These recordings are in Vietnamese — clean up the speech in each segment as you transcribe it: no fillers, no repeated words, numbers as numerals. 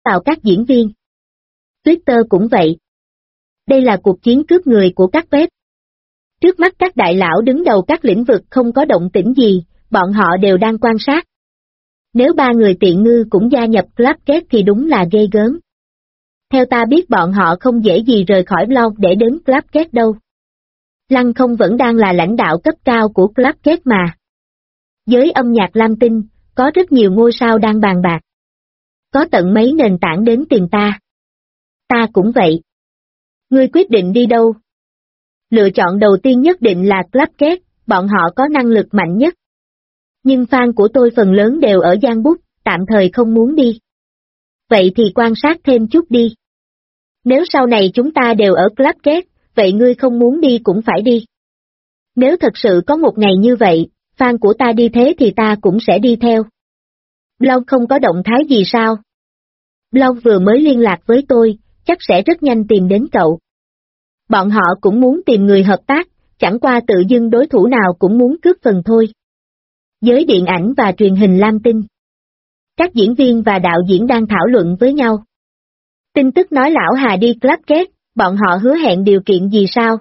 vào các diễn viên. Twitter cũng vậy. Đây là cuộc chiến cướp người của các web. Trước mắt các đại lão đứng đầu các lĩnh vực không có động tĩnh gì, bọn họ đều đang quan sát. Nếu ba người tiện ngư cũng gia nhập Clubcast thì đúng là ghê gớm. Theo ta biết bọn họ không dễ gì rời khỏi blog để đến Clubcast đâu. Lăng Không vẫn đang là lãnh đạo cấp cao của Clubcast mà. Giới âm nhạc Lam Tinh, có rất nhiều ngôi sao đang bàn bạc. Có tận mấy nền tảng đến tìm ta. Ta cũng vậy. Ngươi quyết định đi đâu? Lựa chọn đầu tiên nhất định là Clubcast, bọn họ có năng lực mạnh nhất. Nhưng fan của tôi phần lớn đều ở Giang Bút, tạm thời không muốn đi. Vậy thì quan sát thêm chút đi. Nếu sau này chúng ta đều ở Clubcast, vậy ngươi không muốn đi cũng phải đi. Nếu thật sự có một ngày như vậy, fan của ta đi thế thì ta cũng sẽ đi theo. Blog không có động thái gì sao? Blog vừa mới liên lạc với tôi, chắc sẽ rất nhanh tìm đến cậu. Bọn họ cũng muốn tìm người hợp tác, chẳng qua tự dưng đối thủ nào cũng muốn cướp phần thôi. Giới điện ảnh và truyền hình Lam Tinh. Các diễn viên và đạo diễn đang thảo luận với nhau. Tin tức nói lão Hà đi Clubcast, bọn họ hứa hẹn điều kiện gì sao?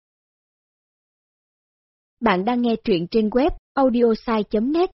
Bạn đang nghe truyện trên web audiosai.net.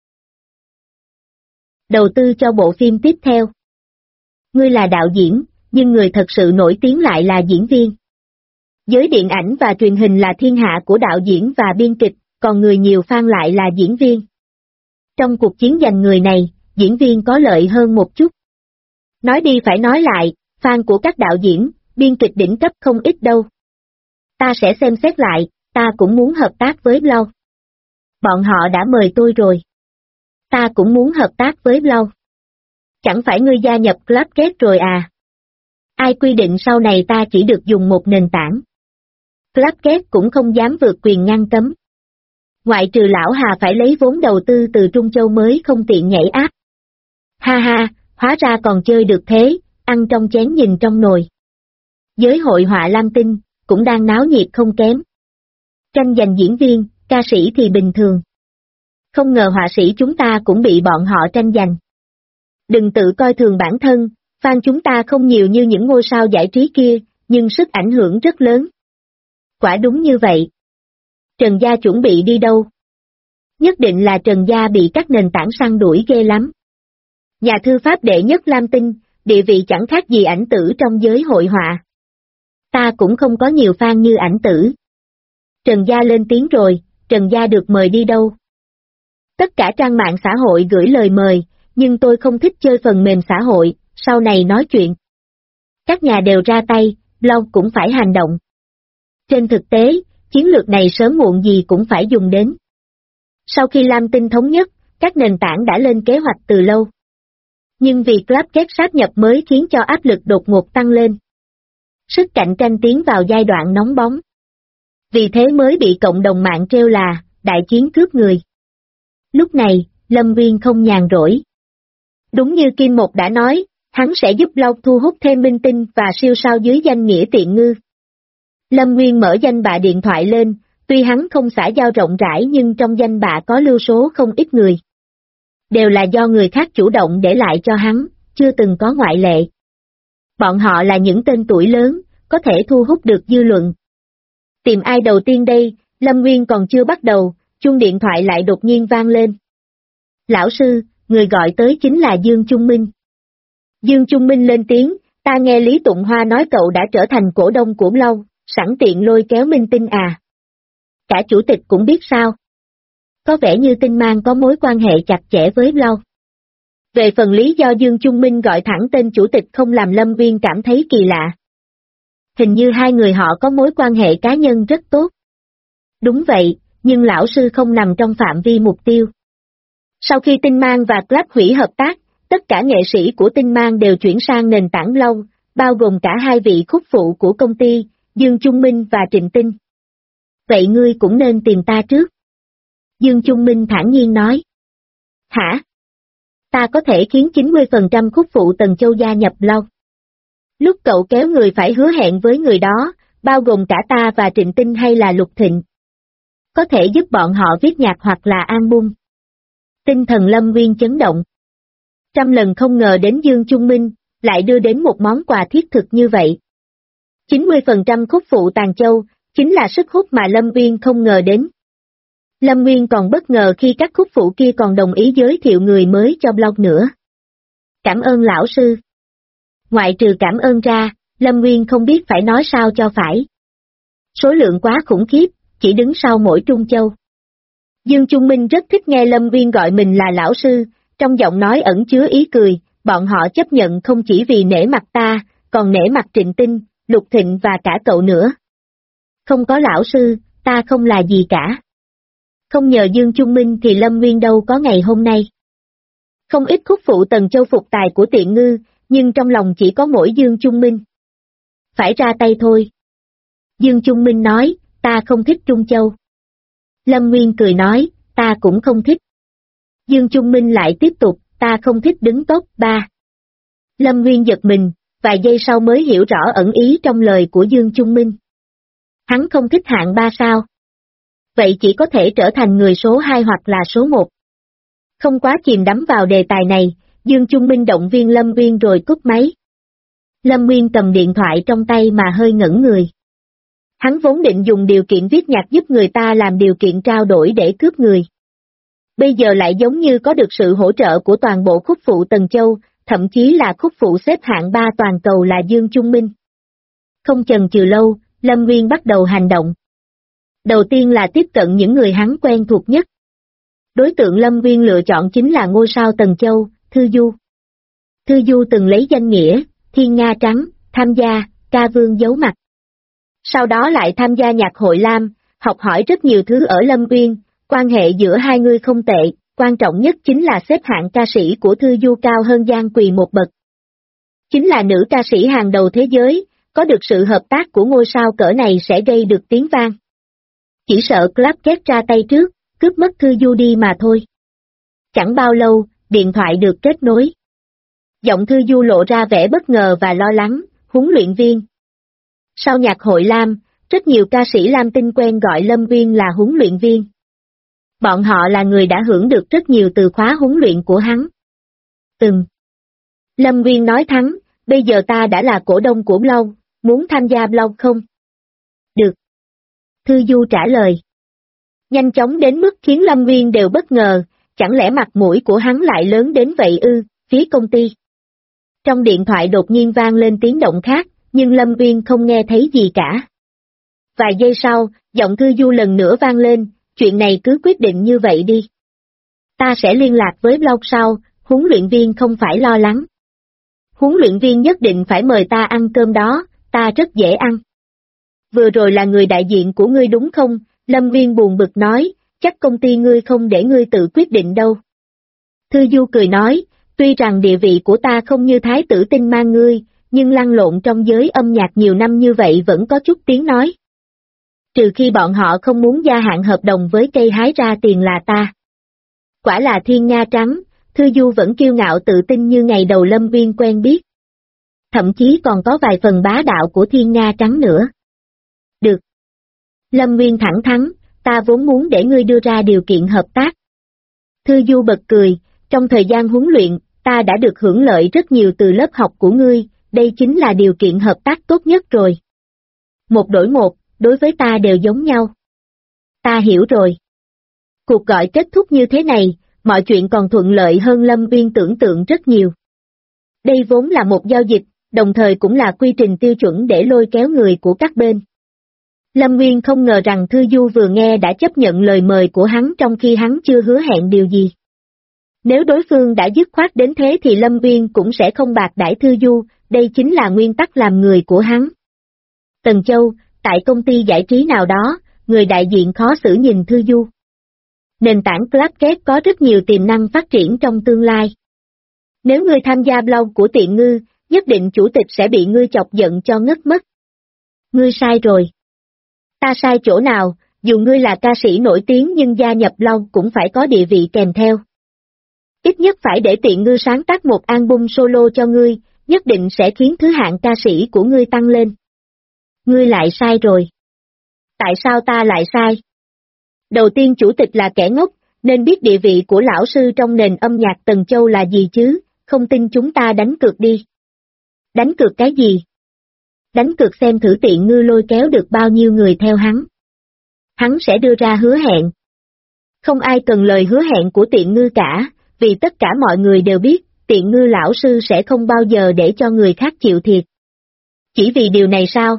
Đầu tư cho bộ phim tiếp theo. Ngươi là đạo diễn, nhưng người thật sự nổi tiếng lại là diễn viên. Giới điện ảnh và truyền hình là thiên hạ của đạo diễn và biên kịch, còn người nhiều fan lại là diễn viên. Trong cuộc chiến giành người này, diễn viên có lợi hơn một chút. Nói đi phải nói lại, fan của các đạo diễn, biên kịch đỉnh cấp không ít đâu. Ta sẽ xem xét lại, ta cũng muốn hợp tác với Blau. Bọn họ đã mời tôi rồi. Ta cũng muốn hợp tác với Blau. Chẳng phải ngươi gia nhập Clubcast rồi à? Ai quy định sau này ta chỉ được dùng một nền tảng? Clubcast cũng không dám vượt quyền ngăn cấm. Ngoại trừ lão Hà phải lấy vốn đầu tư từ Trung Châu mới không tiện nhảy áp. Ha ha, hóa ra còn chơi được thế, ăn trong chén nhìn trong nồi. Giới hội họa Lam Tinh, cũng đang náo nhiệt không kém. Tranh giành diễn viên, ca sĩ thì bình thường. Không ngờ họa sĩ chúng ta cũng bị bọn họ tranh giành. Đừng tự coi thường bản thân, fan chúng ta không nhiều như những ngôi sao giải trí kia, nhưng sức ảnh hưởng rất lớn. Quả đúng như vậy. Trần Gia chuẩn bị đi đâu? Nhất định là Trần Gia bị các nền tảng săn đuổi ghê lắm. Nhà thư pháp đệ nhất Lam Tinh, địa vị chẳng khác gì ảnh tử trong giới hội họa. Ta cũng không có nhiều fan như ảnh tử. Trần Gia lên tiếng rồi, Trần Gia được mời đi đâu? Tất cả trang mạng xã hội gửi lời mời, nhưng tôi không thích chơi phần mềm xã hội, sau này nói chuyện. Các nhà đều ra tay, blog cũng phải hành động. Trên thực tế, chiến lược này sớm muộn gì cũng phải dùng đến. Sau khi Lam Tinh thống nhất, các nền tảng đã lên kế hoạch từ lâu. Nhưng vì Clubcast sáp nhập mới khiến cho áp lực đột ngột tăng lên. Sức cạnh tranh tiến vào giai đoạn nóng bóng. Vì thế mới bị cộng đồng mạng trêu là đại chiến cướp người. Lúc này, Lâm Nguyên không nhàn rỗi. Đúng như Kim Một đã nói, hắn sẽ giúp blog thu hút thêm minh tinh và siêu sao dưới danh nghĩa tiện ngư. Lâm Nguyên mở danh bạ điện thoại lên, tuy hắn không xã giao rộng rãi nhưng trong danh bạ có lưu số không ít người. Đều là do người khác chủ động để lại cho hắn, chưa từng có ngoại lệ. Bọn họ là những tên tuổi lớn, có thể thu hút được dư luận. Tìm ai đầu tiên đây, Lâm Nguyên còn chưa bắt đầu, chuông điện thoại lại đột nhiên vang lên. Lão sư, người gọi tới chính là Dương Trung Minh. Dương Trung Minh lên tiếng, ta nghe Lý Tụng Hoa nói cậu đã trở thành cổ đông của Lâu, sẵn tiện lôi kéo minh tinh à. Cả chủ tịch cũng biết sao. Có vẻ như Tinh Mang có mối quan hệ chặt chẽ với Lâu. Về phần lý do Dương Trung Minh gọi thẳng tên chủ tịch không làm Lâm Nguyên cảm thấy kỳ lạ. Hình như hai người họ có mối quan hệ cá nhân rất tốt. Đúng vậy, nhưng lão sư không nằm trong phạm vi mục tiêu. Sau khi Tinh Mang và Club hủy hợp tác, tất cả nghệ sĩ của Tinh Mang đều chuyển sang nền tảng Lâu, bao gồm cả hai vị khúc phụ của công ty, Dương Trung Minh và Trịnh Tinh. Vậy ngươi cũng nên tìm ta trước. Dương Trung Minh thản nhiên nói. Hả? Ta có thể khiến 90% khúc phụ Tần Châu gia nhập Lâu. Lúc cậu kéo người phải hứa hẹn với người đó, bao gồm cả ta và Trịnh Tinh hay là Lục Thịnh. Có thể giúp bọn họ viết nhạc hoặc là album. Tinh thần Lâm Nguyên chấn động. Trăm lần không ngờ đến Dương Trung Minh, lại đưa đến một món quà thiết thực như vậy. 90% khúc phụ Tàn Châu, chính là sức hút mà Lâm Nguyên không ngờ đến. Lâm Nguyên còn bất ngờ khi các khúc phụ kia còn đồng ý giới thiệu người mới cho blog nữa. Cảm ơn lão sư. Ngoại trừ cảm ơn ra, Lâm Nguyên không biết phải nói sao cho phải. Số lượng quá khủng khiếp, chỉ đứng sau mỗi Trung Châu. Dương Trung Minh rất thích nghe Lâm Nguyên gọi mình là lão sư, trong giọng nói ẩn chứa ý cười, bọn họ chấp nhận không chỉ vì nể mặt ta, còn nể mặt Trịnh Tinh, Lục Thịnh và cả cậu nữa. Không có lão sư, ta không là gì cả. Không nhờ Dương Trung Minh thì Lâm Nguyên đâu có ngày hôm nay. Không ít khúc phụ Tần Châu phục tài của Tiện Ngư, nhưng trong lòng chỉ có mỗi Dương Trung Minh. Phải ra tay thôi. Dương Trung Minh nói, ta không thích Trung Châu. Lâm Nguyên cười nói, ta cũng không thích. Dương Trung Minh lại tiếp tục, ta không thích đứng top 3. Lâm Nguyên giật mình, vài giây sau mới hiểu rõ ẩn ý trong lời của Dương Trung Minh. Hắn không thích hạng 3 sao? Vậy chỉ có thể trở thành người số 2 hoặc là số 1. Không quá chìm đắm vào đề tài này, Dương Trung Minh động viên Lâm Nguyên rồi cúp máy. Lâm Nguyên cầm điện thoại trong tay mà hơi ngẩn người. Hắn vốn định dùng điều kiện viết nhạc giúp người ta làm điều kiện trao đổi để cướp người. Bây giờ lại giống như có được sự hỗ trợ của toàn bộ khúc phụ Tần Châu, thậm chí là khúc phụ xếp hạng 3 toàn cầu là Dương Trung Minh. Không chần chừ lâu, Lâm Nguyên bắt đầu hành động. Đầu tiên là tiếp cận những người hắn quen thuộc nhất. Đối tượng Lâm Nguyên lựa chọn chính là ngôi sao Tần Châu, Thư Du. Thư Du từng lấy danh nghĩa, Thiên Nga Trắng, tham gia, ca vương giấu mặt. Sau đó lại tham gia nhạc hội Lam, học hỏi rất nhiều thứ ở Lâm Nguyên, quan hệ giữa hai người không tệ, quan trọng nhất chính là xếp hạng ca sĩ của Thư Du cao hơn Giang Quỳ một bậc. Chính là nữ ca sĩ hàng đầu thế giới, có được sự hợp tác của ngôi sao cỡ này sẽ gây được tiếng vang. Chỉ sợ Club Cat ra tay trước, cướp mất Thư Du đi mà thôi. Chẳng bao lâu, điện thoại được kết nối. Giọng Thư Du lộ ra vẻ bất ngờ và lo lắng, huấn luyện viên. Sau nhạc hội Lam, rất nhiều ca sĩ Lam Tinh quen gọi Lâm Nguyên là huấn luyện viên. Bọn họ là người đã hưởng được rất nhiều từ khóa huấn luyện của hắn. Lâm Nguyên nói thắng, bây giờ ta đã là cổ đông của blog, muốn tham gia blog không? Được. Thư Du trả lời. Nhanh chóng đến mức khiến Lâm Nguyên đều bất ngờ, chẳng lẽ mặt mũi của hắn lại lớn đến vậy ư, phía công ty. Trong điện thoại đột nhiên vang lên tiếng động khác, nhưng Lâm Nguyên không nghe thấy gì cả. Vài giây sau, giọng Thư Du lần nữa vang lên, chuyện này cứ quyết định như vậy đi. Ta sẽ liên lạc với blog sau, huấn luyện viên không phải lo lắng. Huấn luyện viên nhất định phải mời ta ăn cơm đó, ta rất dễ ăn. Vừa rồi là người đại diện của ngươi đúng không? Lâm Nguyên buồn bực nói, chắc công ty ngươi không để ngươi tự quyết định đâu. Thư Du cười nói, tuy rằng địa vị của ta không như thái tử Tinh Mang ngươi, nhưng lăn lộn trong giới âm nhạc nhiều năm như vậy vẫn có chút tiếng nói. Trừ khi bọn họ không muốn gia hạn hợp đồng với cây hái ra tiền là ta. Quả là thiên nga trắng, Thư Du vẫn kiêu ngạo tự tin như ngày đầu Lâm Nguyên quen biết. Thậm chí còn có vài phần bá đạo của thiên nga trắng nữa. Được. Lâm Nguyên thẳng thắn, ta vốn muốn để ngươi đưa ra điều kiện hợp tác. Thư Du bật cười, trong thời gian huấn luyện, ta đã được hưởng lợi rất nhiều từ lớp học của ngươi, đây chính là điều kiện hợp tác tốt nhất rồi. 1 đổi 1, đối với ta đều giống nhau. Ta hiểu rồi. Cuộc gọi kết thúc như thế này, mọi chuyện còn thuận lợi hơn Lâm Nguyên tưởng tượng rất nhiều. Đây vốn là một giao dịch, đồng thời cũng là quy trình tiêu chuẩn để lôi kéo người của các bên. Lâm Nguyên không ngờ rằng Thư Du vừa nghe đã chấp nhận lời mời của hắn trong khi hắn chưa hứa hẹn điều gì. Nếu đối phương đã dứt khoát đến thế thì Lâm Nguyên cũng sẽ không bạc đãi Thư Du, đây chính là nguyên tắc làm người của hắn. Tần Châu, tại công ty giải trí nào đó, người đại diện khó xử nhìn Thư Du. Nền tảng Club Cat có rất nhiều tiềm năng phát triển trong tương lai. Nếu ngươi tham gia blog của Tiện Ngư, nhất định chủ tịch sẽ bị ngươi chọc giận cho ngất mất. Ngươi sai rồi. Ta sai chỗ nào, dù ngươi là ca sĩ nổi tiếng nhưng gia nhập blog cũng phải có địa vị kèm theo. Ít nhất phải để Tiện Ngư sáng tác một album solo cho ngươi, nhất định sẽ khiến thứ hạng ca sĩ của ngươi tăng lên. Ngươi lại sai rồi. Tại sao ta lại sai? Đầu tiên chủ tịch là kẻ ngốc, nên biết địa vị của lão sư trong nền âm nhạc Tần Châu là gì chứ, không tin chúng ta đánh cược đi. Đánh cược cái gì? Đánh cược xem thử Tiện Ngư lôi kéo được bao nhiêu người theo hắn. Hắn sẽ đưa ra hứa hẹn. Không ai cần lời hứa hẹn của Tiện Ngư cả, vì tất cả mọi người đều biết, Tiện Ngư lão sư sẽ không bao giờ để cho người khác chịu thiệt. Chỉ vì điều này sao?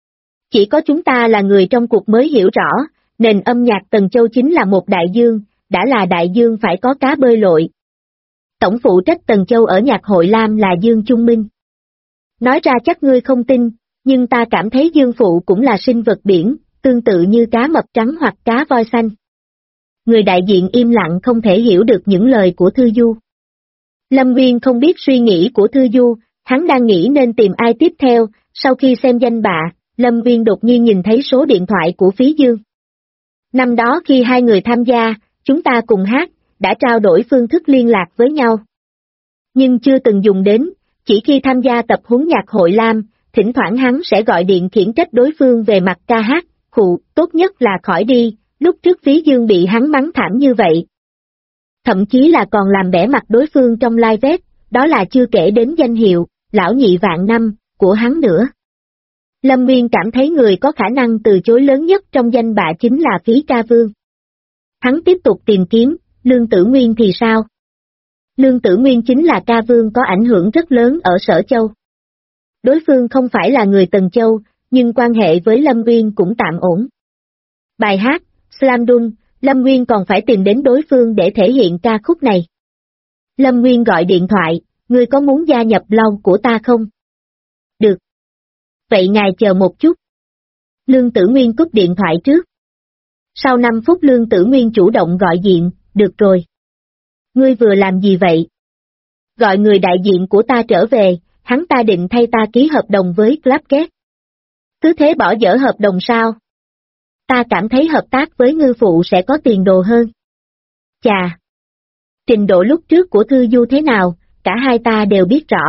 Chỉ có chúng ta là người trong cuộc mới hiểu rõ, nền âm nhạc Tần Châu chính là một đại dương, đã là đại dương phải có cá bơi lội. Tổng phụ trách Tần Châu ở nhạc hội Lam là Dương Trung Minh. Nói ra chắc ngươi không tin, nhưng ta cảm thấy Dương Phụ cũng là sinh vật biển, tương tự như cá mập trắng hoặc cá voi xanh. Người đại diện im lặng không thể hiểu được những lời của Thư Du. Lâm Nguyên không biết suy nghĩ của Thư Du, hắn đang nghĩ nên tìm ai tiếp theo, sau khi xem danh bạ, Lâm Nguyên đột nhiên nhìn thấy số điện thoại của Phí Dương. Năm đó khi hai người tham gia, chúng ta cùng hát, đã trao đổi phương thức liên lạc với nhau. Nhưng chưa từng dùng đến, chỉ khi tham gia tập huấn nhạc hội Lam, thỉnh thoảng hắn sẽ gọi điện khiển trách đối phương về mặt ca hát, tốt nhất là khỏi đi, lúc trước Phí Dương bị hắn mắng thảm như vậy. Thậm chí là còn làm bẽ mặt đối phương trong live vest, đó là chưa kể đến danh hiệu, lão nhị vạn năm, của hắn nữa. Lâm Nguyên cảm thấy người có khả năng từ chối lớn nhất trong danh bạ chính là Phí Ca Vương. Hắn tiếp tục tìm kiếm, Lương Tử Nguyên thì sao? Lương Tử Nguyên chính là ca vương có ảnh hưởng rất lớn ở Sở Châu. Đối phương không phải là người Tần Châu, nhưng quan hệ với Lâm Nguyên cũng tạm ổn. Bài hát, Slam Dunk, Lâm Nguyên còn phải tìm đến đối phương để thể hiện ca khúc này. Lâm Nguyên gọi điện thoại, ngươi có muốn gia nhập blog của ta không? Được. Vậy ngài chờ một chút. Lương Tử Nguyên cúp điện thoại trước. Sau 5 phút Lương Tử Nguyên chủ động gọi điện, được rồi. Ngươi vừa làm gì vậy? Gọi người đại diện của ta trở về, hắn ta định thay ta ký hợp đồng với Clubgate. Cứ thế bỏ dở hợp đồng sao? Ta cảm thấy hợp tác với Ngư Phụ sẽ có tiền đồ hơn. Chà! Trình độ lúc trước của Thư Du thế nào, cả hai ta đều biết rõ.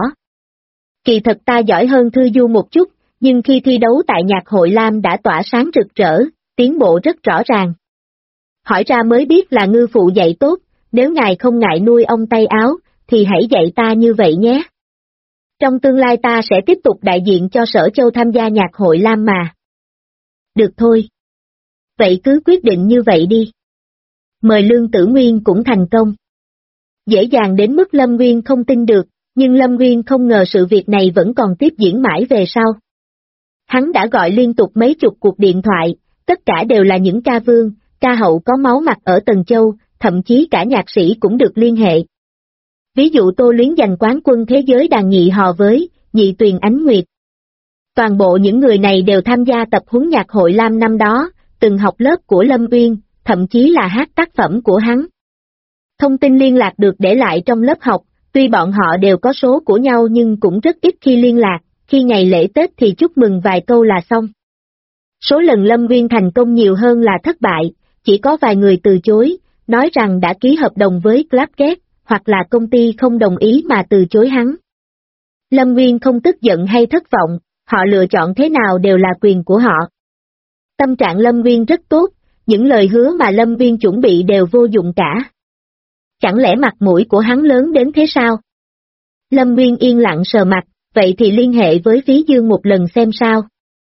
Kỳ thật ta giỏi hơn Thư Du một chút, nhưng khi thi đấu tại nhạc hội Lam đã tỏa sáng rực rỡ, tiến bộ rất rõ ràng. Hỏi ra mới biết là Ngư Phụ dạy tốt, nếu ngài không ngại nuôi ông tay áo, thì hãy dạy ta như vậy nhé. Trong tương lai ta sẽ tiếp tục đại diện cho Sở Châu tham gia nhạc hội Lam mà. Được thôi. Vậy cứ quyết định như vậy đi. Mời Lương Tử Nguyên cũng thành công. Dễ dàng đến mức Lâm Nguyên không tin được, nhưng Lâm Nguyên không ngờ sự việc này vẫn còn tiếp diễn mãi về sau. Hắn đã gọi liên tục mấy chục cuộc điện thoại, tất cả đều là những ca vương, ca hậu có máu mặt ở Tần Châu, thậm chí cả nhạc sĩ cũng được liên hệ. Ví dụ Tô Luyến giành quán quân thế giới đàn nhị hò với Nhị Tuyền Ánh Nguyệt. Toàn bộ những người này đều tham gia tập huấn nhạc hội Lam năm đó, từng học lớp của Lâm Uyên, thậm chí là hát tác phẩm của hắn. Thông tin liên lạc được để lại trong lớp học, tuy bọn họ đều có số của nhau nhưng cũng rất ít khi liên lạc, khi ngày lễ Tết thì chúc mừng vài câu là xong. Số lần Lâm Uyên thành công nhiều hơn là thất bại, chỉ có vài người từ chối, nói rằng đã ký hợp đồng với Clubgate, hoặc là công ty không đồng ý mà từ chối hắn. Lâm Nguyên không tức giận hay thất vọng, họ lựa chọn thế nào đều là quyền của họ. Tâm trạng Lâm Nguyên rất tốt, những lời hứa mà Lâm Nguyên chuẩn bị đều vô dụng cả. Chẳng lẽ mặt mũi của hắn lớn đến thế sao? Lâm Nguyên yên lặng sờ mặt, vậy thì liên hệ với Phí Dương một lần xem sao.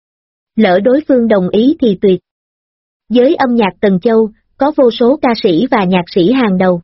Lỡ đối phương đồng ý thì tuyệt. Giới âm nhạc Tần Châu, có vô số ca sĩ và nhạc sĩ hàng đầu.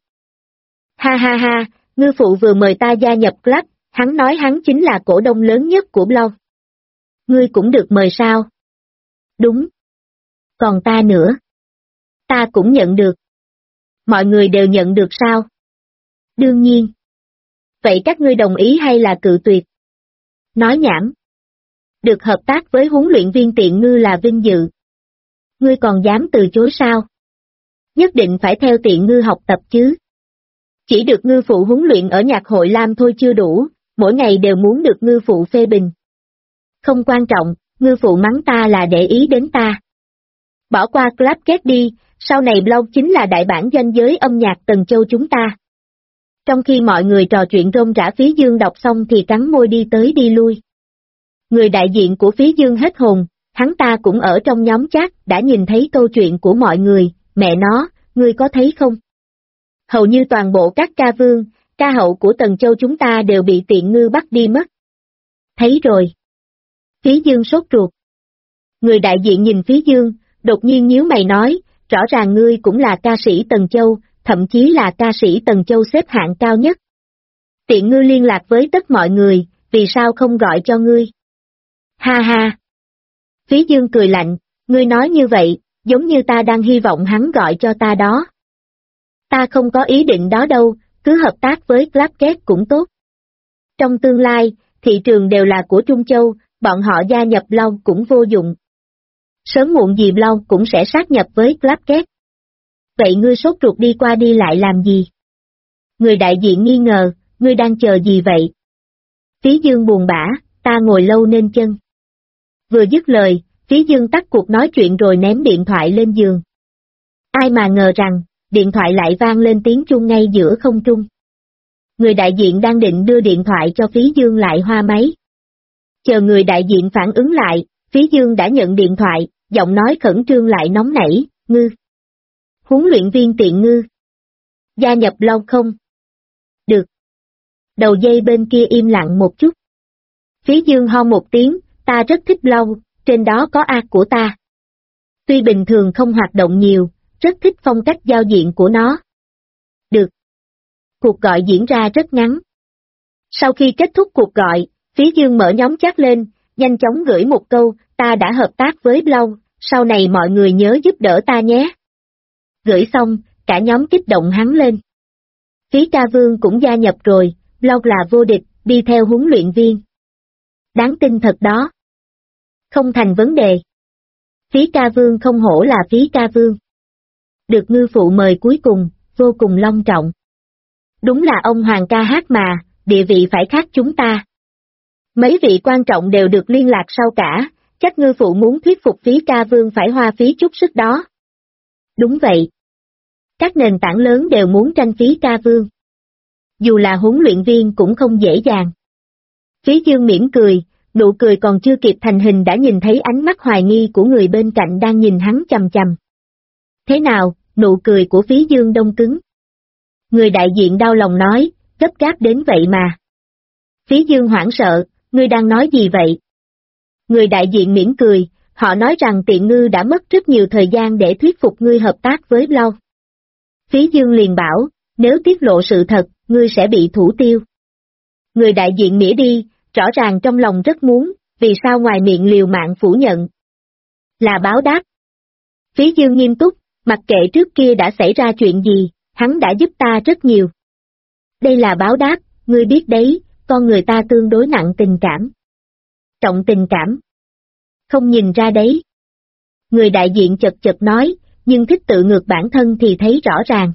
Ha ha ha, Ngư Phụ vừa mời ta gia nhập club, hắn nói hắn chính là cổ đông lớn nhất của blog. Ngươi cũng được mời sao? Đúng. Còn ta nữa? Ta cũng nhận được. Mọi người đều nhận được sao? Đương nhiên. Vậy các ngươi đồng ý hay là cự tuyệt? Nói nhảm. Được hợp tác với huấn luyện viên Tiện Ngư là vinh dự. Ngươi còn dám từ chối sao? Nhất định phải theo Tiện Ngư học tập chứ. Chỉ được Ngư Phụ huấn luyện ở nhạc hội Lam thôi chưa đủ, mỗi ngày đều muốn được Ngư Phụ phê bình. Không quan trọng, Ngư Phụ mắng ta là để ý đến ta. Bỏ qua Clubgate đi, sau này blog chính là đại bản doanh giới âm nhạc Tần Châu chúng ta. Trong khi mọi người trò chuyện rôm rã, Phí Dương đọc xong thì cắn môi đi tới đi lui. Người đại diện của Phí Dương hết hồn, hắn ta cũng ở trong nhóm chat đã nhìn thấy câu chuyện của mọi người, mẹ nó, ngươi có thấy không? Hầu như toàn bộ các ca vương, ca hậu của Tần Châu chúng ta đều bị Tiện Ngư bắt đi mất. Thấy rồi. Phí Dương sốt ruột. Người đại diện nhìn Phí Dương, đột nhiên nhíu mày nói, rõ ràng ngươi cũng là ca sĩ Tần Châu, thậm chí là ca sĩ Tần Châu xếp hạng cao nhất. Tiện ngư liên lạc với tất mọi người, vì sao không gọi cho ngươi? Ha ha! Phí Dương cười lạnh, ngươi nói như vậy, giống như ta đang hy vọng hắn gọi cho ta đó. Ta không có ý định đó đâu, cứ hợp tác với Clapket cũng tốt. Trong tương lai, thị trường đều là của Trung Châu, bọn họ gia nhập Long cũng vô dụng. Sớm muộn gì Long cũng sẽ sát nhập với Clapket. Vậy ngươi sốt ruột đi qua đi lại làm gì? Người đại diện nghi ngờ, ngươi đang chờ gì vậy? Phí Dương buồn bã, ta ngồi lâu nên chân. Vừa dứt lời, Phí Dương tắt cuộc nói chuyện rồi ném điện thoại lên giường. Ai mà ngờ rằng, điện thoại lại vang lên tiếng chuông ngay giữa không trung. Người đại diện đang định đưa điện thoại cho Phí Dương lại hoa máy. Chờ người đại diện phản ứng lại, Phí Dương đã nhận điện thoại, giọng nói khẩn trương lại nóng nảy, ngư. Huấn luyện viên tiện ngư. Gia nhập Long không? Được. Đầu dây bên kia im lặng một chút. Phí Dương ho một tiếng, ta rất thích Long, trên đó có A của ta. Tuy bình thường không hoạt động nhiều, rất thích phong cách giao diện của nó. Được. Cuộc gọi diễn ra rất ngắn. Sau khi kết thúc cuộc gọi, Phí Dương mở nhóm chat lên, nhanh chóng gửi một câu, ta đã hợp tác với Long, sau này mọi người nhớ giúp đỡ ta nhé. Gửi xong, cả nhóm kích động hắng lên. Phí Ca Vương cũng gia nhập rồi, Long là vô địch, đi theo huấn luyện viên. Đáng tin thật đó. Không thành vấn đề. Phí Ca Vương không hổ là Phí Ca Vương. Được ngư phụ mời cuối cùng, vô cùng long trọng. Đúng là ông hoàng ca hát mà, địa vị phải khác chúng ta. Mấy vị quan trọng đều được liên lạc sau cả, chắc ngư phụ muốn thuyết phục Phí Ca Vương phải hoa phí chút sức đó. Đúng vậy. Các nền tảng lớn đều muốn tranh Phí Ca Vương. Dù là huấn luyện viên cũng không dễ dàng. Phí Dương mỉm cười, nụ cười còn chưa kịp thành hình đã nhìn thấy ánh mắt hoài nghi của người bên cạnh đang nhìn hắn chằm chằm. Thế nào, nụ cười của Phí Dương đông cứng. Người đại diện đau lòng nói, gấp gáp đến vậy mà. Phí Dương hoảng sợ, ngươi đang nói gì vậy? Người đại diện mỉm cười, họ nói rằng tiện ngư đã mất rất nhiều thời gian để thuyết phục ngươi hợp tác với Long. Phí Dương liền bảo, nếu tiết lộ sự thật, ngươi sẽ bị thủ tiêu. Người đại diện mỉa đi, rõ ràng trong lòng rất muốn, vì sao ngoài miệng liều mạng phủ nhận? Là báo đáp. Phí Dương nghiêm túc, mặc kệ trước kia đã xảy ra chuyện gì, hắn đã giúp ta rất nhiều. Đây là báo đáp, ngươi biết đấy, con người ta tương đối nặng tình cảm. Trọng tình cảm. Không nhìn ra đấy. Người đại diện chật chật nói, nhưng thích tự ngược bản thân thì thấy rõ ràng.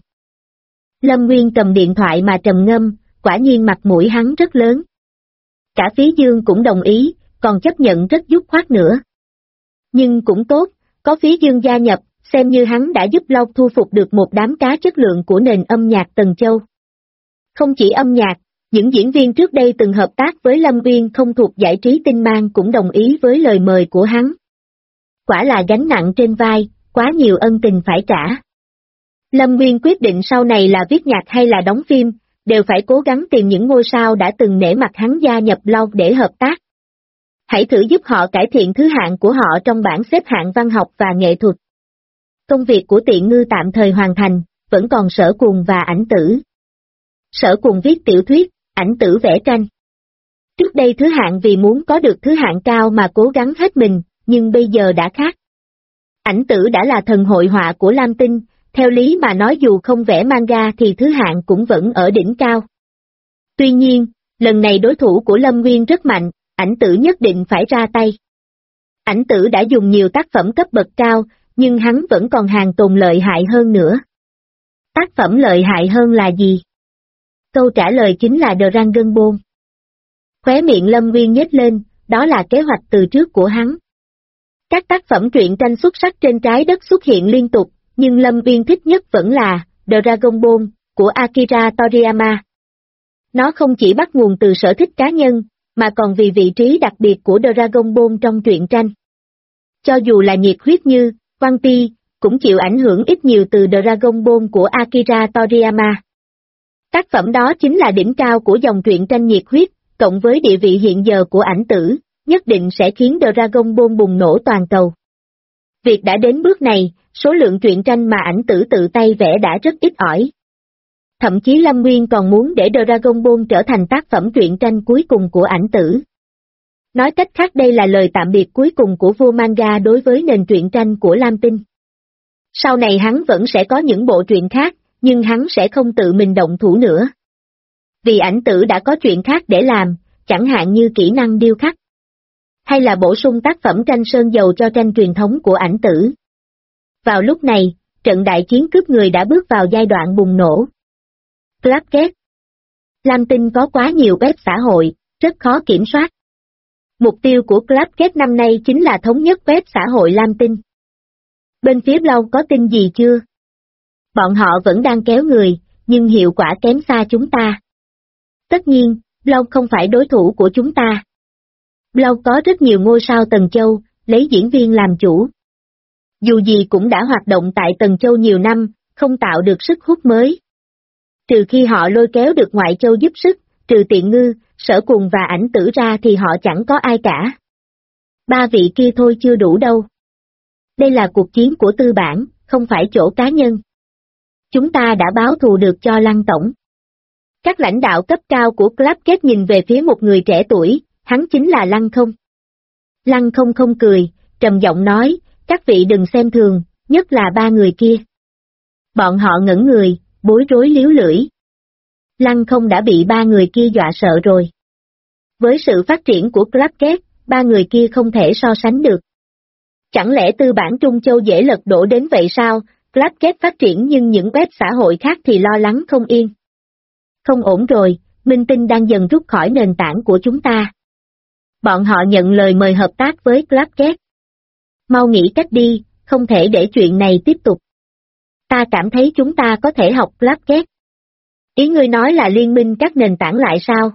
Lâm Nguyên cầm điện thoại mà trầm ngâm, quả nhiên mặt mũi hắn rất lớn. Cả Phí Dương cũng đồng ý, còn chấp nhận rất dứt khoát nữa. Nhưng cũng tốt, có Phí Dương gia nhập, xem như hắn đã giúp Long thu phục được một đám cá chất lượng của nền âm nhạc Tần Châu. Không chỉ âm nhạc, những diễn viên trước đây từng hợp tác với Lâm Nguyên không thuộc giải trí tinh mang cũng đồng ý với lời mời của hắn. Quả là gánh nặng trên vai, quá nhiều ân tình phải trả. Lâm Nguyên quyết định sau này là viết nhạc hay là đóng phim, đều phải cố gắng tìm những ngôi sao đã từng nể mặt hắn gia nhập Long để hợp tác. Hãy thử giúp họ cải thiện thứ hạng của họ trong bảng xếp hạng văn học và nghệ thuật. Công việc của Tiện Ngư tạm thời hoàn thành, vẫn còn Sở Cuồng và Ảnh Tử. Sở Cuồng viết tiểu thuyết, Ảnh Tử vẽ tranh. Trước đây thứ hạng vì muốn có được thứ hạng cao mà cố gắng hết mình, nhưng bây giờ đã khác. Ảnh Tử đã là thần hội họa của Lam Tinh, theo lý mà nói dù không vẽ manga thì thứ hạng cũng vẫn ở đỉnh cao. Tuy nhiên, lần này đối thủ của Lâm Nguyên rất mạnh, Ảnh Tử nhất định phải ra tay. Ảnh Tử đã dùng nhiều tác phẩm cấp bậc cao, nhưng hắn vẫn còn hàng tồn lợi hại hơn nữa. Tác phẩm lợi hại hơn là gì? Câu trả lời chính là Dragon Ball. Khóe miệng Lâm Nguyên nhếch lên, đó là kế hoạch từ trước của hắn. Các tác phẩm truyện tranh xuất sắc trên trái đất xuất hiện liên tục, nhưng Lâm Nguyên thích nhất vẫn là Dragon Ball của Akira Toriyama. Nó không chỉ bắt nguồn từ sở thích cá nhân, mà còn vì vị trí đặc biệt của Dragon Ball trong truyện tranh. Cho dù là nhiệt huyết như One Piece, cũng chịu ảnh hưởng ít nhiều từ Dragon Ball của Akira Toriyama. Tác phẩm đó chính là đỉnh cao của dòng truyện tranh nhiệt huyết, cộng với địa vị hiện giờ của ảnh tử, nhất định sẽ khiến Dragon Ball bùng nổ toàn cầu. Việc đã đến bước này, số lượng truyện tranh mà ảnh tử tự tay vẽ đã rất ít ỏi. Thậm chí Lâm Nguyên còn muốn để Dragon Ball trở thành tác phẩm truyện tranh cuối cùng của ảnh tử. Nói cách khác đây là lời tạm biệt cuối cùng của vua manga đối với nền truyện tranh của Lam Tinh. Sau này hắn vẫn sẽ có những bộ truyện khác, nhưng hắn sẽ không tự mình động thủ nữa. Vì ảnh tử đã có chuyện khác để làm, chẳng hạn như kỹ năng điêu khắc. Hay là bổ sung tác phẩm tranh sơn dầu cho tranh truyền thống của ảnh tử. Vào lúc này, trận đại chiến cướp người đã bước vào giai đoạn bùng nổ. Clapket. Lam Tinh có quá nhiều web xã hội, rất khó kiểm soát. Mục tiêu của Clapket năm nay chính là thống nhất web xã hội Lam Tinh. Bên phía Blau có tin gì chưa? Bọn họ vẫn đang kéo người, nhưng hiệu quả kém xa chúng ta. Tất nhiên, Blau không phải đối thủ của chúng ta. Blau có rất nhiều ngôi sao Tần Châu, lấy diễn viên làm chủ. Dù gì cũng đã hoạt động tại Tần Châu nhiều năm, không tạo được sức hút mới. Trừ khi họ lôi kéo được ngoại châu giúp sức, trừ Tiện Ngư, Sở Cùng và Ảnh Tử ra thì họ chẳng có ai cả. Ba vị kia thôi chưa đủ đâu. Đây là cuộc chiến của tư bản, không phải chỗ cá nhân. Chúng ta đã báo thù được cho Lăng Tổng. Các lãnh đạo cấp cao của Clapket nhìn về phía một người trẻ tuổi, hắn chính là Lăng Không. Lăng Không không cười, trầm giọng nói, các vị đừng xem thường, nhất là ba người kia. Bọn họ ngẩn người, bối rối líu lưỡi. Lăng Không đã bị ba người kia dọa sợ rồi. Với sự phát triển của Clapket, ba người kia không thể so sánh được. Chẳng lẽ tư bản Trung Châu dễ lật đổ đến vậy sao? Clapket phát triển nhưng những web xã hội khác thì lo lắng không yên. Không ổn rồi, Minh Tinh đang dần rút khỏi nền tảng của chúng ta. Bọn họ nhận lời mời hợp tác với Clapket. Mau nghĩ cách đi, không thể để chuyện này tiếp tục. Ta cảm thấy chúng ta có thể học Clapket. Ý ngươi nói là liên minh các nền tảng lại sao?